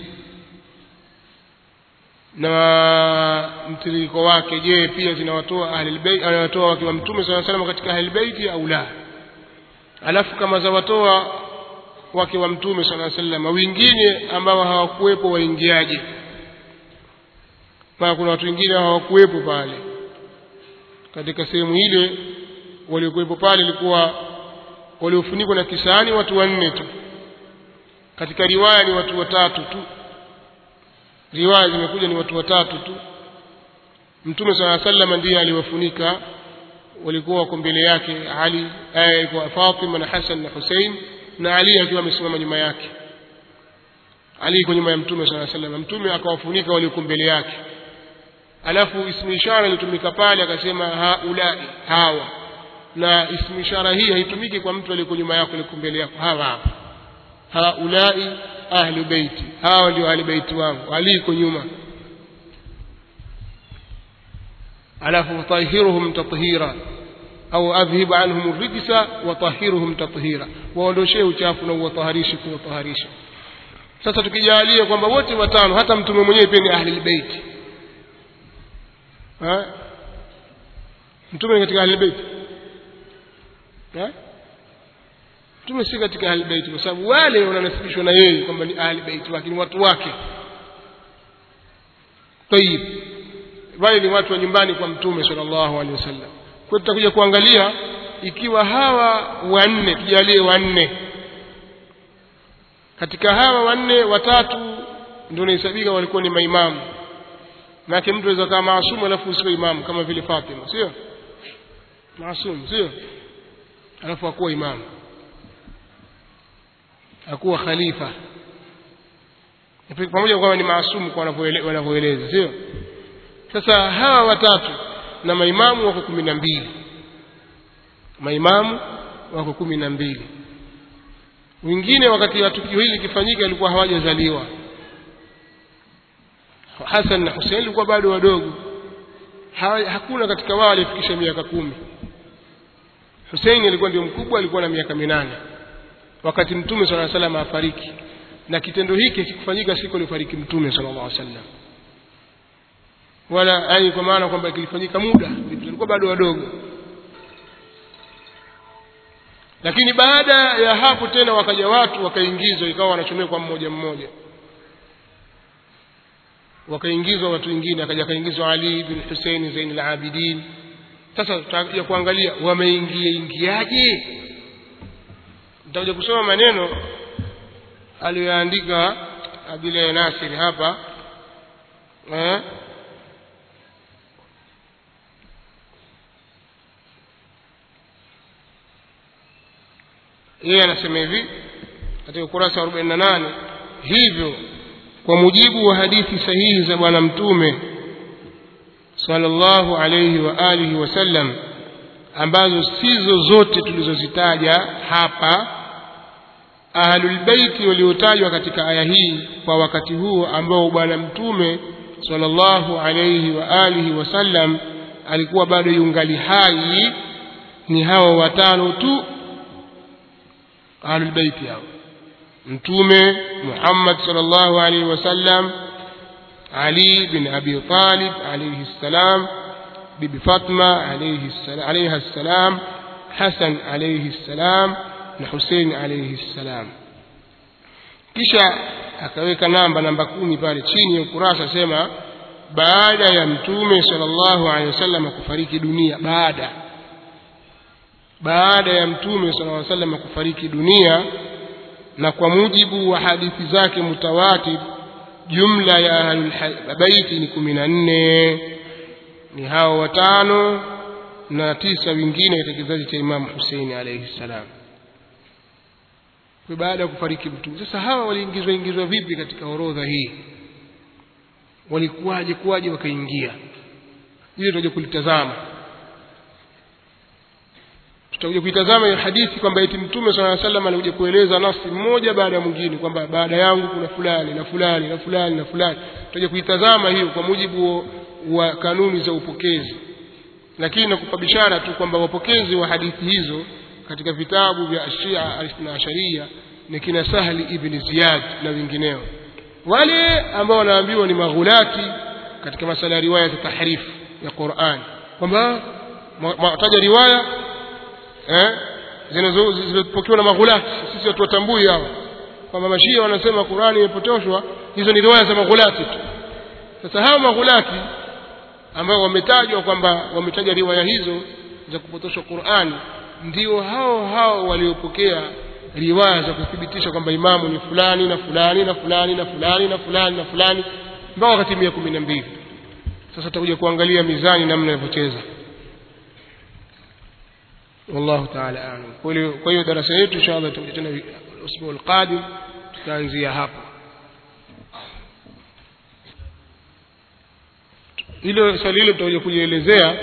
na mtiririko wake. Je, pia zinawatoa ahli al-bayt, anawatoa wake wa Mtume sallallahu alayhi wasallam katika ahli al-bayt au la? Alafu kama zawatoa wake wa Mtume sallallahu alayhi wasallam, wengine ambao hawakuwepo waingiaje? Maana kuna watu wengine hawakuwepo pale katika sehemu ile. Waliokuwepo pale ilikuwa waliofunikwa na kisani watu 4 tu. Katika riwaya ni watu 3 tu, riwaya zimekuja ni watu 3 tu. Mtume sallallahu alayhi wasallam ndiye aliwafunika, walikuwa wako mbele yake Ali, kwa Fatima na Hassan na Hussein, na Ali akiwa amesimama nyuma yake. Ali yuko nyuma ya Mtume sallallahu alayhi wasallam, Mtume akawafunika walio mbele yake. Alafu ismu ishara ilitumika pale, akasema haulai, hawa. Na ismu ishara hii haitumiki kwa mtu aliyeko nyuma yako, aliyeko mbele yako. Hawa hapa, haulai ahli baiti, hawa ndio ahli baiti wangu, Ali yuko nyuma. Alafu tahiruhum tathira au adhhib anhum rijsa wa tahiruhum tathira, waondoshe uchafu na uwataharishe kuwataharisha. Sasa tukijalia kwamba wote watano, hata Mtume mwenyewe pia ni ahli baiti, Mtume katika ahli bait? Mtume si katika ahli bait, kwa sababu wale wananasibishwa na yeye kwamba ni ahli bait, lakini watu wake tayib wale ni watu wa nyumbani kwa Mtume sallallahu alaihi wasallam. Kwa tutakuja kuangalia ikiwa hawa 4, tujalie 4, katika hawa 4 watatu ndio inahesabika walikuwa ni maimamu. Na mtu anaweza kama maasumu alafu usiwe imamu, kama vile Fatima, sio maasumu, sio, alafu akuwa imamu, akuwa khalifa, pamoja kwa ni maasumu kwa wanavyoeleza, sio? Sasa hawa watatu na maimamu wako 12, maimamu wako 12. Wengine wakati wa tukio hili kifanyika walikuwa hawajazaliwa. Hassan na Hussein walikuwa bado wadogo, hakuna katika wao alifikisha miaka 10. Hussein alikuwa ndio mkubwa, alikuwa na miaka 8 wakati Mtume sallallahu alaihi wasallam afariki, na kitendo hiki kikufanyika siku aliyofariki Mtume sallallahu alaihi wasallam, wala kwa maana kwamba kilifanyika muda, tulikuwa bado wadogo. Lakini baada ya hapo tena wakaja watu wakaingizwa, ikawa wanachomea kwa mmoja mmoja, wakaingizwa watu wengine, akaja kaingizwa Ali ibn Hussein Zain al-Abidin. Sasa tutakuja kuangalia wameingiaje. Nitakuja kusoma maneno aliyoandika Abdullah Nasir hapa yeye anasema hivi katika ukurasa wa 48, hivyo kwa mujibu wa hadithi sahihi za bwana Mtume sallallahu alayhi wa alihi wasallam, ambazo sizo zote tulizozitaja hapa, ahlul baiti waliotajwa katika aya hii kwa wakati huo ambao bwana Mtume sallallahu alayhi wa alihi wasallam alikuwa bado yungali hai, ni hao watano tu ahlul baiti hao: Mtume Muhammad sallallahu alayhi wasallam, Ali bin Abi Talib alayhi salam, Bibi Fatma alayha salam, Hasan alayhi salam na Hussein alayhi salam. Kisha akaweka namba 10 pale chini ya ukurasa, sema baada ya Mtume sallallahu alayhi wasallam kufariki dunia, baada ya Mtume sallallahu alayhi wasallam kufariki dunia, na kwa mujibu wa hadithi zake mutawatir, jumla ya ahlul baiti ni 14, ni hao watano na 9 wengine katika kizazi cha Imam Hussein alayhi salam. Kwa baada ya kufariki Mtume, sasa hawa waliingizwa vipi katika orodha hii? Walikuwaje wakaingia? Hili tutaje kulitazama. Tutakuja kuitazama hiyo hadithi kwamba eti Mtume sallallahu alaihi wasallam alikuja kueleza nafsi mmoja baada ya mwingine kwamba baada yangu kuna fulani na fulani na fulani na fulani. Tutakuja kuitazama hiyo kwa mujibu wa kanuni za upokezi. Lakini nakupa bishara tu kwamba wapokezi wa hadithi hizo katika vitabu vya Shia al-Ashariya ni kina Sahli ibn Ziyad na wengineo, wale ambao wanaambiwa ni maghulati katika masala ya riwaya za tahrif ya Qur'an, kwamba wataja riwaya zinazopokewa na maghulati. Sisi hatutambui hao kwamba Mashia wanasema Qur'ani imepotoshwa, hizo ni riwaya za maghulati tu. Sasa hao maghulati ambao wametajwa kwamba wametaja riwaya hizo za kupotoshwa Qur'ani, ndio hao waliopokea riwaya za kuthibitisha kwamba imamu ni fulani na fulani na fulani na fulani na fulani na fulani mpaka wakati 112. Sasa tutakuja kuangalia mizani namna inavyocheza. والله تعالى أعلم. kwa hiyo darasa yetu inshallah tutakuja tena usbu'u al-qadim, tutaanzia hapo. Ile swali hilo tutakuja kulielezea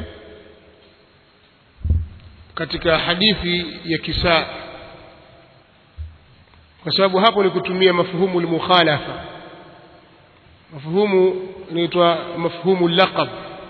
katika hadithi ya Kisa, kwa sababu hapo ni kutumia mafhumu al-mukhalafa. Mafhumu inaitwa mafhumu al-laqab,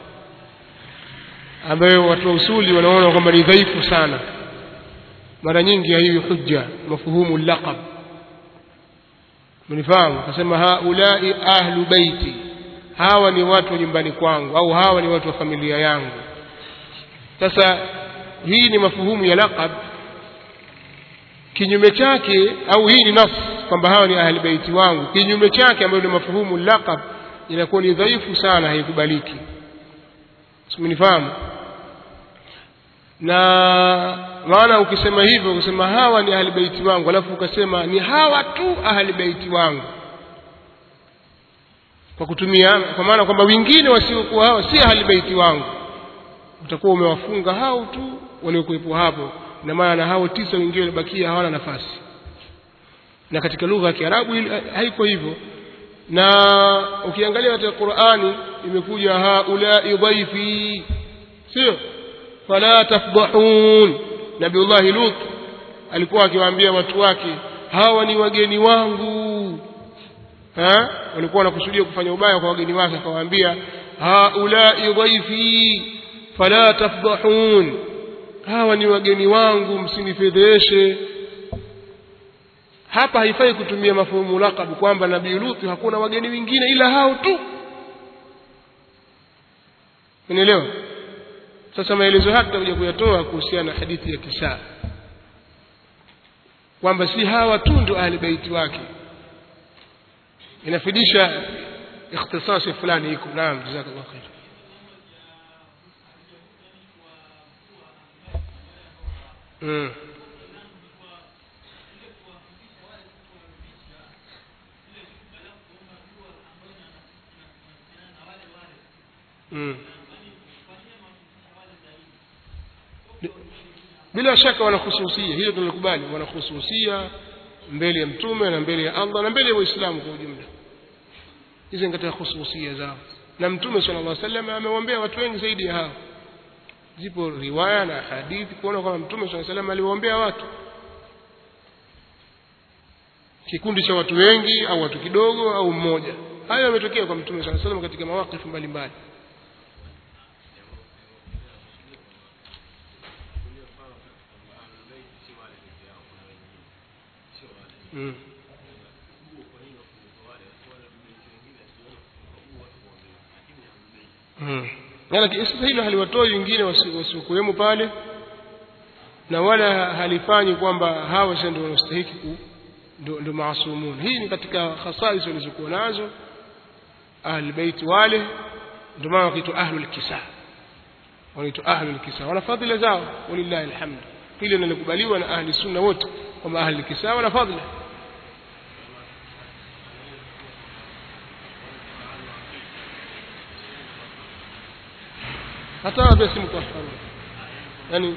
ambayo watu wa usuli wanaona kwamba ni dhaifu sana. Mara nyingi hiyo hujja mafhumu al-laqab, mnifahamu, akasema haulai ahlu baiti, hawa ni watu wa nyumbani kwangu, au hawa ni watu wa familia yangu. Sasa hii ni mafhumu ya laqab. Kinyume chake, au hii ni nafsi kwamba hawa ni ahli baiti wangu, kinyume chake ambayo ni mafhumu al-laqab inakuwa ni dhaifu sana, haikubaliki. Mnifahamu? Na maana ukisema hivyo, ukisema hawa ni ahli baiti wangu alafu ukasema ni hawa tu ahli baiti wangu, kwa kutumia, kwa maana kwamba wengine wasiokuwa hawa si ahli baiti wangu, utakuwa umewafunga hao tu waliokuwepo hapo, na maana hao 9 wengine waliobakia hawana nafasi. Na katika lugha ya Kiarabu haiko hivyo. Na ukiangalia katika Qur'ani imekuja haulai dhaifi, sio fala tafdhahun. Nabiullah Lut alikuwa akiwaambia watu wake hawa ni wageni wangu. Walikuwa wanakusudia kufanya ubaya kwa wageni wake, akawaambia haulai dhaifi fala tafdhahun. hawa ni wageni wangu msinifedheshe. Hapa haifai kutumia mafhumu laqab kwamba Nabii Lut hakuna wageni wengine ila hao tu. Unaelewa? Sasa maelezo haya tutakuja kuyatoa kuhusiana na hadithi ya Kisa, kwamba si hawa tu ndio ahli baiti wake. Inafidisha ikhtisasi fulani iko. Naam, jazakallahu khair. Bila shaka wana khususia, hiyo tunakubali, wana khususia mbele ya mtume na mbele ya Allah na mbele ya Waislamu kwa ujumla. Hizo ni katika khususia zao, na mtume sallallahu alaihi wasallam amewaambia watu wengi zaidi ya hao. Zipo riwaya na hadithi kuona kwamba mtume sallallahu alaihi wasallam aliwaombea watu, kikundi cha watu wengi au watu kidogo au mmoja. Hayo yametokea kwa mtume sallallahu alaihi wasallam katika mawakifu mbalimbali. Lakini sasa hilo haliwatoi wengine wasiokuwemo pale, na wala halifanyi kwamba hawa sasa ndio wanastahili ndio maasumun. Hii ni katika khasais walizokuwa nazo ahlulbayt wale, ndio maana wakiitwa ahlul kisa. Wanaitwa ahlul kisa, wana fadhila zao walillahi alhamd. Hili linakubaliwa na ahli sunna wote kwamba ahlul kisa wana fadhila. hata basi mutahharun, yani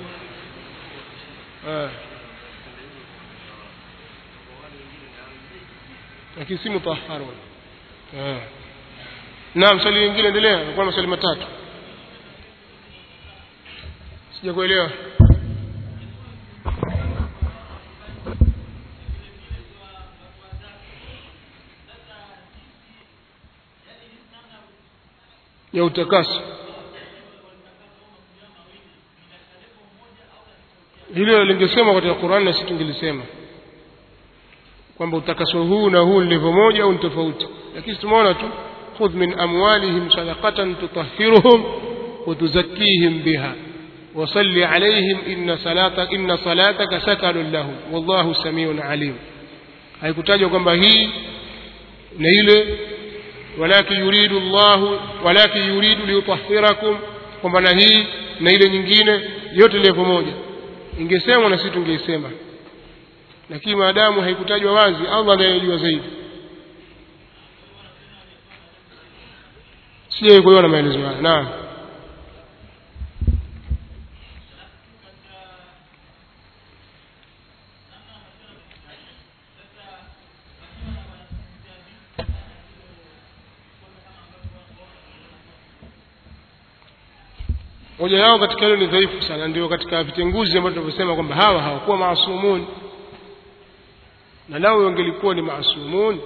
lakini si mutahharun. Naam, swali lingine endelea, kwa maswali matatu. Sijakuelewa. Ya utakaso hilo lingesema katika Qur'an na sisi tungelisema kwamba utakaso huu na huu ndivyo moja au tofauti, lakini tumeona tu khudh min amwalihim sadaqatan tutahhiruhum wa tuzakkihim biha wa salli alayhim inna salataka sakanun lahum wallahu samiun alim. haikutajwa kwamba hii na ile, walakin yuridu liyutahhirakum, kwamba na hii na ile nyingine yote ndivyo moja. Ingesemwa na sisi tungeisema, lakini maadamu haikutajwa wazi, Allah ndiye anajua zaidi. Sije kuona maelezo haya. Naam. Moja yao katika hilo ni dhaifu sana, ndio katika vitenguzi ambavyo tunasema kwamba hawa hawakuwa maasumun, na lao wangelikuwa ni maasumun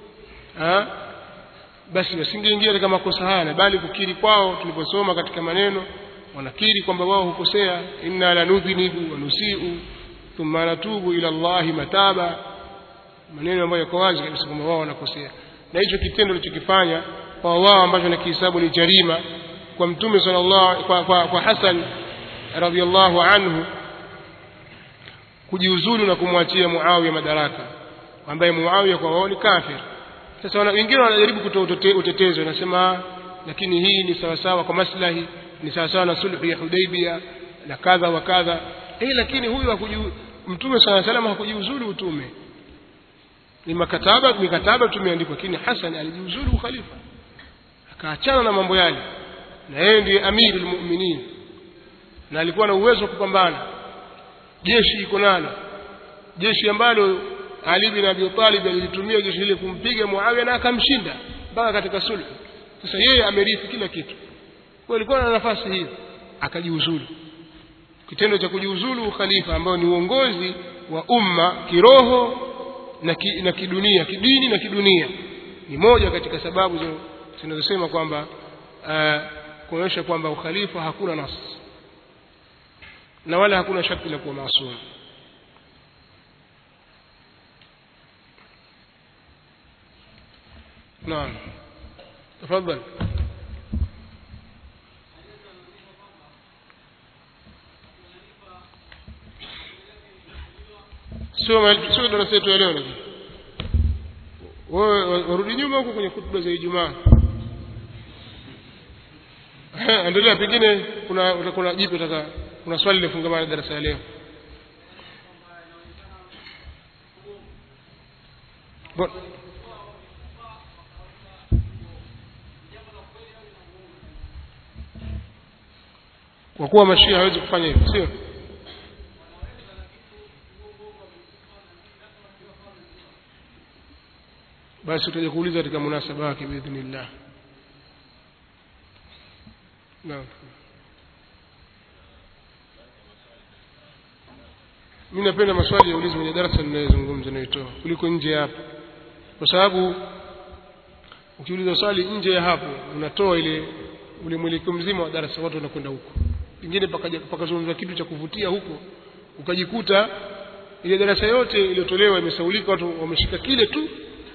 basi wasingeingia katika makosa haya, bali kukiri kwao tuliposoma katika maneno wanakiri kwamba wao hukosea, inna lanudhinibu wa nusiu thumma natubu ila Allahi mataba, maneno ambayo yako wazi kabisa kwamba wao wanakosea. Na hicho kitendo alichokifanya kwa wao ambacho na kihesabu ni jarima kwa mtume sallallahu kwa Hasan radhiyallahu anhu kujiuzulu na kumwachia Muawiya madaraka, ambaye Muawiya kwa wao ni kafir. Sasa wengine wanajaribu kutoa utetezi, wanasema lakini hii ni sawa sawa kwa maslahi, ni sawa sawa na sulhu ya Hudaybiyah na kadha wa kadha. Lakini huyu mtume sallallahu alayhi wasallam hakujiuzulu utume, ni mikataba tumeandikwa, lakini Hasan alijiuzulu ukhalifa akaachana na mambo yale, na yeye ndiye amirul mu'minin na alikuwa na uwezo wa kupambana. Jeshi iko nalo, jeshi ambalo Ali bin Abi Talib alitumia jeshi lile kumpiga Muawiya na akamshinda mpaka katika sulhu. Sasa yeye amerithi kila kitu, kwa alikuwa na nafasi hiyo, akajiuzulu. Kitendo cha kujiuzulu ukhalifa ambao ni uongozi wa umma kiroho na kidunia, kidini na kidunia, ni moja katika sababu zinazosema kwamba kuonyesha kwamba ukhalifa hakuna nas. na wala hakuna sharti la kuwa maasum. Naam, tafadhali. Sio darasa yetu leo lakini wewe warudi nyuma huko kwenye hutuba za Ijumaa. Endelea, pengine kuna jibu kuna swali lifungamana na darasa leo. Kwa kuwa mashia hawezi kufanya hivyo, sio? Basi tutaje kuuliza katika munasaba wake biidhnillah. Naam. Mimi napenda maswali yaulizwe kwenye darasa ninayozungumza naitoa kuliko nje hapo. Kwa sababu ukiuliza swali nje ya hapo unatoa ule mwelekeo mzima wa darasa, watu wanakwenda huko. Pengine pakazungumza kitu cha kuvutia huko, ukajikuta ile darasa yote iliyotolewa imesaulika, watu wameshika kile tu.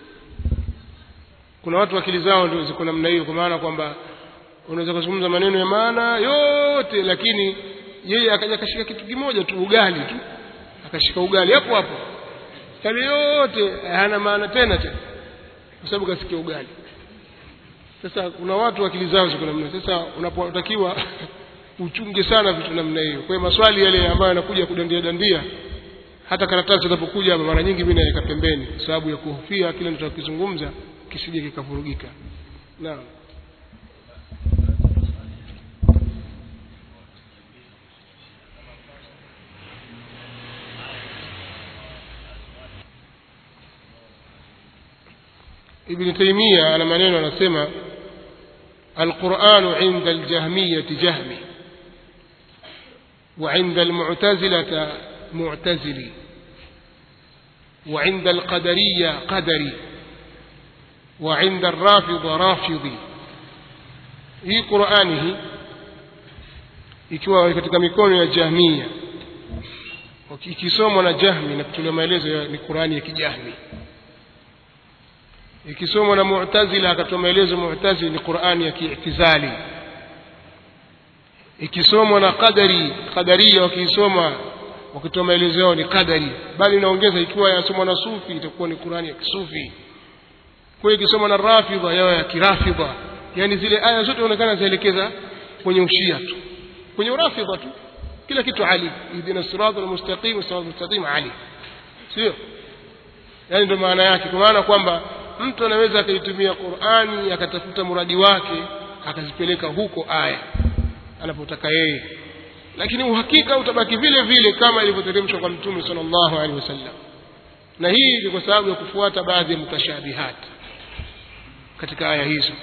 Kuna watu akili zao ndio ziko namna hiyo, kwa maana kwamba unaweza kuzungumza maneno ya maana yote, lakini yeye akaja akashika kitu kimoja tu, ugali tu, akashika ugali hapo hapo, kale yote hana maana tena kwa sababu kasikia ugali. Sasa kuna watu akili zao ziko namna. Sasa unapotakiwa uchunge sana vitu namna hiyo. Kwa hiyo maswali yale ambayo yanakuja kudandia hata karatasi zinapokuja mara nyingi mimi naweka pembeni kwa sababu ya kuhofia kile nitakachozungumza kisije kikavurugika. Naam. Ibn Taymiyyah ana maneno anasema القرآن عند الجهمية جهمي وعند المعتزلة معتزلي وعند القدرية قدري وعند الرافضة رافضي. hii Qur'ani hii ikiwa katika mikono ya Jahmiya, ikisomwa na Jahmi na kutolewa maelezo ni Qur'ani ya kijahmi. Ikisomwa na Mu'tazila akatoa maelezo Mu'tazili ni Qur'ani ya ki'tizali. Ikisomwa na Qadariya wakisoma wakitoa maelezo yao ni Qadari, bali naongeza ikiwa yasomwa na Sufi itakuwa ni Qur'ani ya Kisufi. Kwa hiyo ikisomwa na Rafidha yao ya Kirafidha, yani zile aya zote zinaonekana zaelekeza kwenye ushia tu, kwenye Rafidha tu, kila kitu Ali, idina siratal mustaqim siratal mustaqim Ali, sio? Yani ndio maana yake, kwa maana kwamba mtu anaweza akaitumia Qur'ani akatafuta muradi wake akazipeleka huko aya anapotaka yeye, lakini uhakika utabaki vile vile kama ilivyoteremshwa kwa Mtume sallallahu alaihi wasallam. Na hii ni kwa sababu ya kufuata baadhi ya mutashabihat katika aya hizo.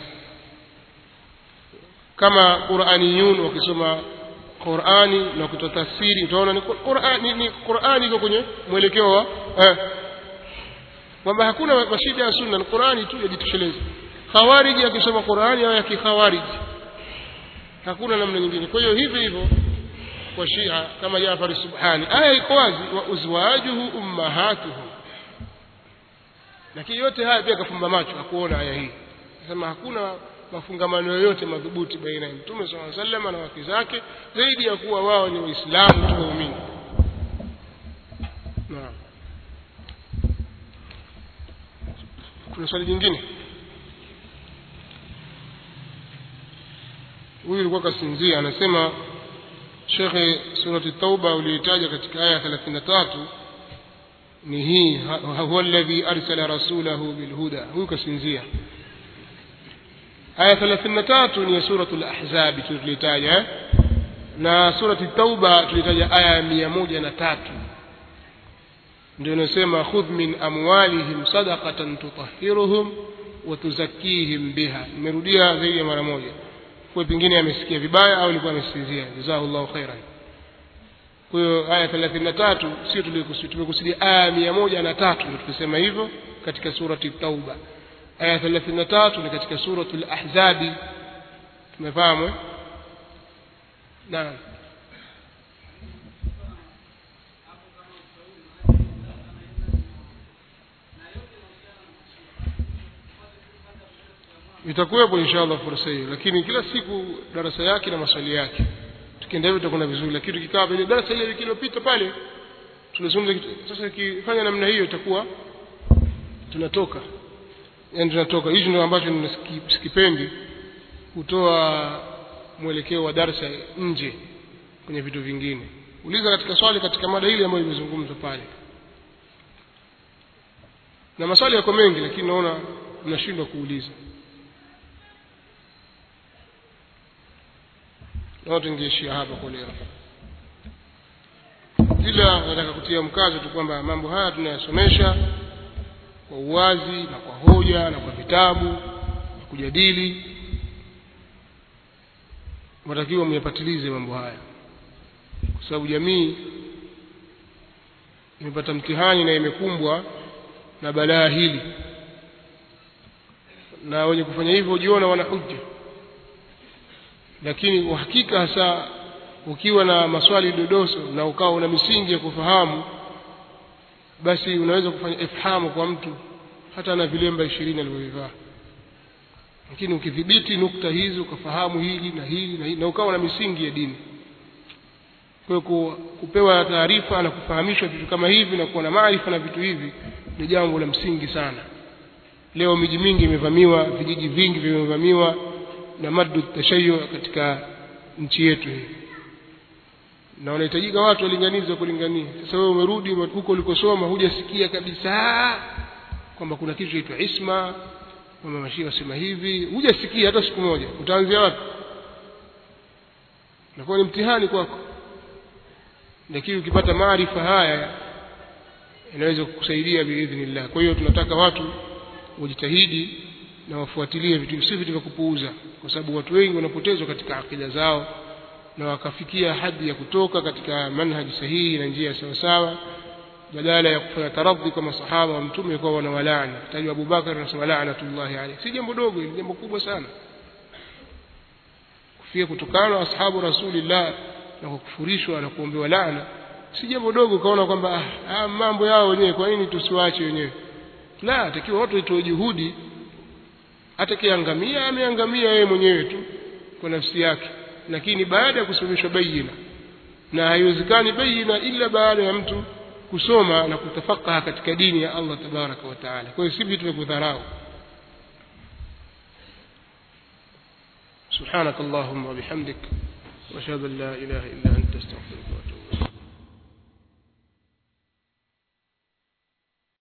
Kama Qur'aniyun wakisoma Qur'ani na kutoa tafsiri, utaona ni Qur'ani iko kwenye mwelekeo wa kwamba hakuna mashida ya sunna, ni Qur'ani tu yajitosheleza. Khawariji akisoma Qur'ani au yakikhawariji, hakuna namna nyingine. Kwa hiyo hivi hivyo kwa Shia kama Jafar Subhani, aya iko wazi, wa uzwajuhu ummahatuhum. Lakini yote haya pia kafumba macho hakuona aya hii. Sema hakuna mafungamano yoyote madhubuti baina ya Mtume sallallahu alaihi wasallam na wake zake zaidi ya kuwa wao ni Waislamu tu waumini. Naam. Kuna swali jingine? Huyu alikuwa kasinzia, anasema Sheikh, surati Tauba uliitaja katika aya 33 ni hii, huwa alladhi arsala rasulahu bilhuda. Huyu kasinzia. aya 33 ni suratul Ahzab tulitaja, na surati Tauba tulitaja aya 103 ndio inasema khudh min amwalihim sadaqatan tutahhiruhum wa tuzakkihim biha. Nimerudia zaidi ya mara moja, kwa pengine amesikia vibaya au alikuwa amesinzia. Jazakallahu khairan. Kwa hiyo aya 33 sio tumekusudia aya 103 ndio tukisema hivyo katika surati Tauba. Aya 33 ni katika suratul Ahzab. Tumefahamu? Naam. itakuwepo inshallah fursa hiyo, lakini kila siku darasa yake na maswali yake. Tukienda hivyo tutakuwa vizuri, lakini tukikaa pale darasa ile wiki iliyopita pale tunazungumza sasa, kifanya namna hiyo itakuwa tunatoka, yani tunatoka. Hicho ndio ambacho nisikipendi, kutoa mwelekeo wa darasa nje kwenye vitu vingine. Uliza katika swali katika mada ile ambayo imezungumzwa pale, na maswali yako mengi lakini naona mnashindwa kuuliza. Na tungeishia hapa kwa leo. Ila nataka kutia mkazo tu kwamba mambo haya tunayasomesha kwa uwazi na kwa hoja na kwa vitabu na kujadili. Watakiwa myapatilize mambo haya, kwa sababu jamii imepata mtihani na imekumbwa na balaa hili, na wenye kufanya hivyo hujiona wana hujja. Lakini kwa hakika hasa ukiwa na maswali dodoso na ukawa una misingi ya kufahamu, basi unaweza kufanya ifhamu kwa mtu hata na vilemba 20 alivyovivaa. Lakini ukidhibiti nukta hizo, ukafahamu hili na hili na hili, na ukawa na misingi ya dini, kwa kupewa taarifa na kufahamishwa vitu kama hivi na kuwa na maarifa na vitu hivi ni jambo la msingi sana. Leo miji mingi imevamiwa, vijiji vingi vimevamiwa na madu tashayyu katika nchi yetu hii, na wanahitajika watu walinganize kulingania. Sasa wewe umerudi huko ulikosoma, hujasikia kabisa kwamba kuna kitu kinaitwa isma, kwamba mashia wasema hivi, hujasikia hata siku moja. Utaanzia wapi? Inakuwa ni mtihani kwako. Lakini ukipata maarifa haya inaweza kukusaidia biidhnillah. Kwa hiyo tunataka watu wajitahidi na wafuatilie vitu, si vitu vya kupuuza, kwa sababu watu wengi wanapotezwa katika akida zao na wakafikia hadi ya kutoka katika manhaji sahihi na njia sawa sawa, badala ya kufanya taradhi kama sahaba wa mtume kwa wanawalaani. Tajwa Abu Bakar anasema la'natullahi alayhi, si jambo dogo, ni jambo kubwa sana. Kufia kutokana na ashabu rasulillah na kukufurishwa na kuombewa laana si jambo dogo. Kaona kwamba mambo yao wenyewe, kwa nini tusiwaache wenyewe? La, takiwa watu watoe juhudi. Hata kiangamia ameangamia yeye mwenyewe tu kwa nafsi yake, lakini baada ya kusomeshwa bayina, na haiwezekani bayina ila baada ya mtu kusoma na kutafakaha katika dini ya Allah tabaraka wa taala. Kwa hiyo si vitu vya kudharau. subhanakallahumma wa bihamdik wa ashhadu an la ilaha illa anta astaghfiruka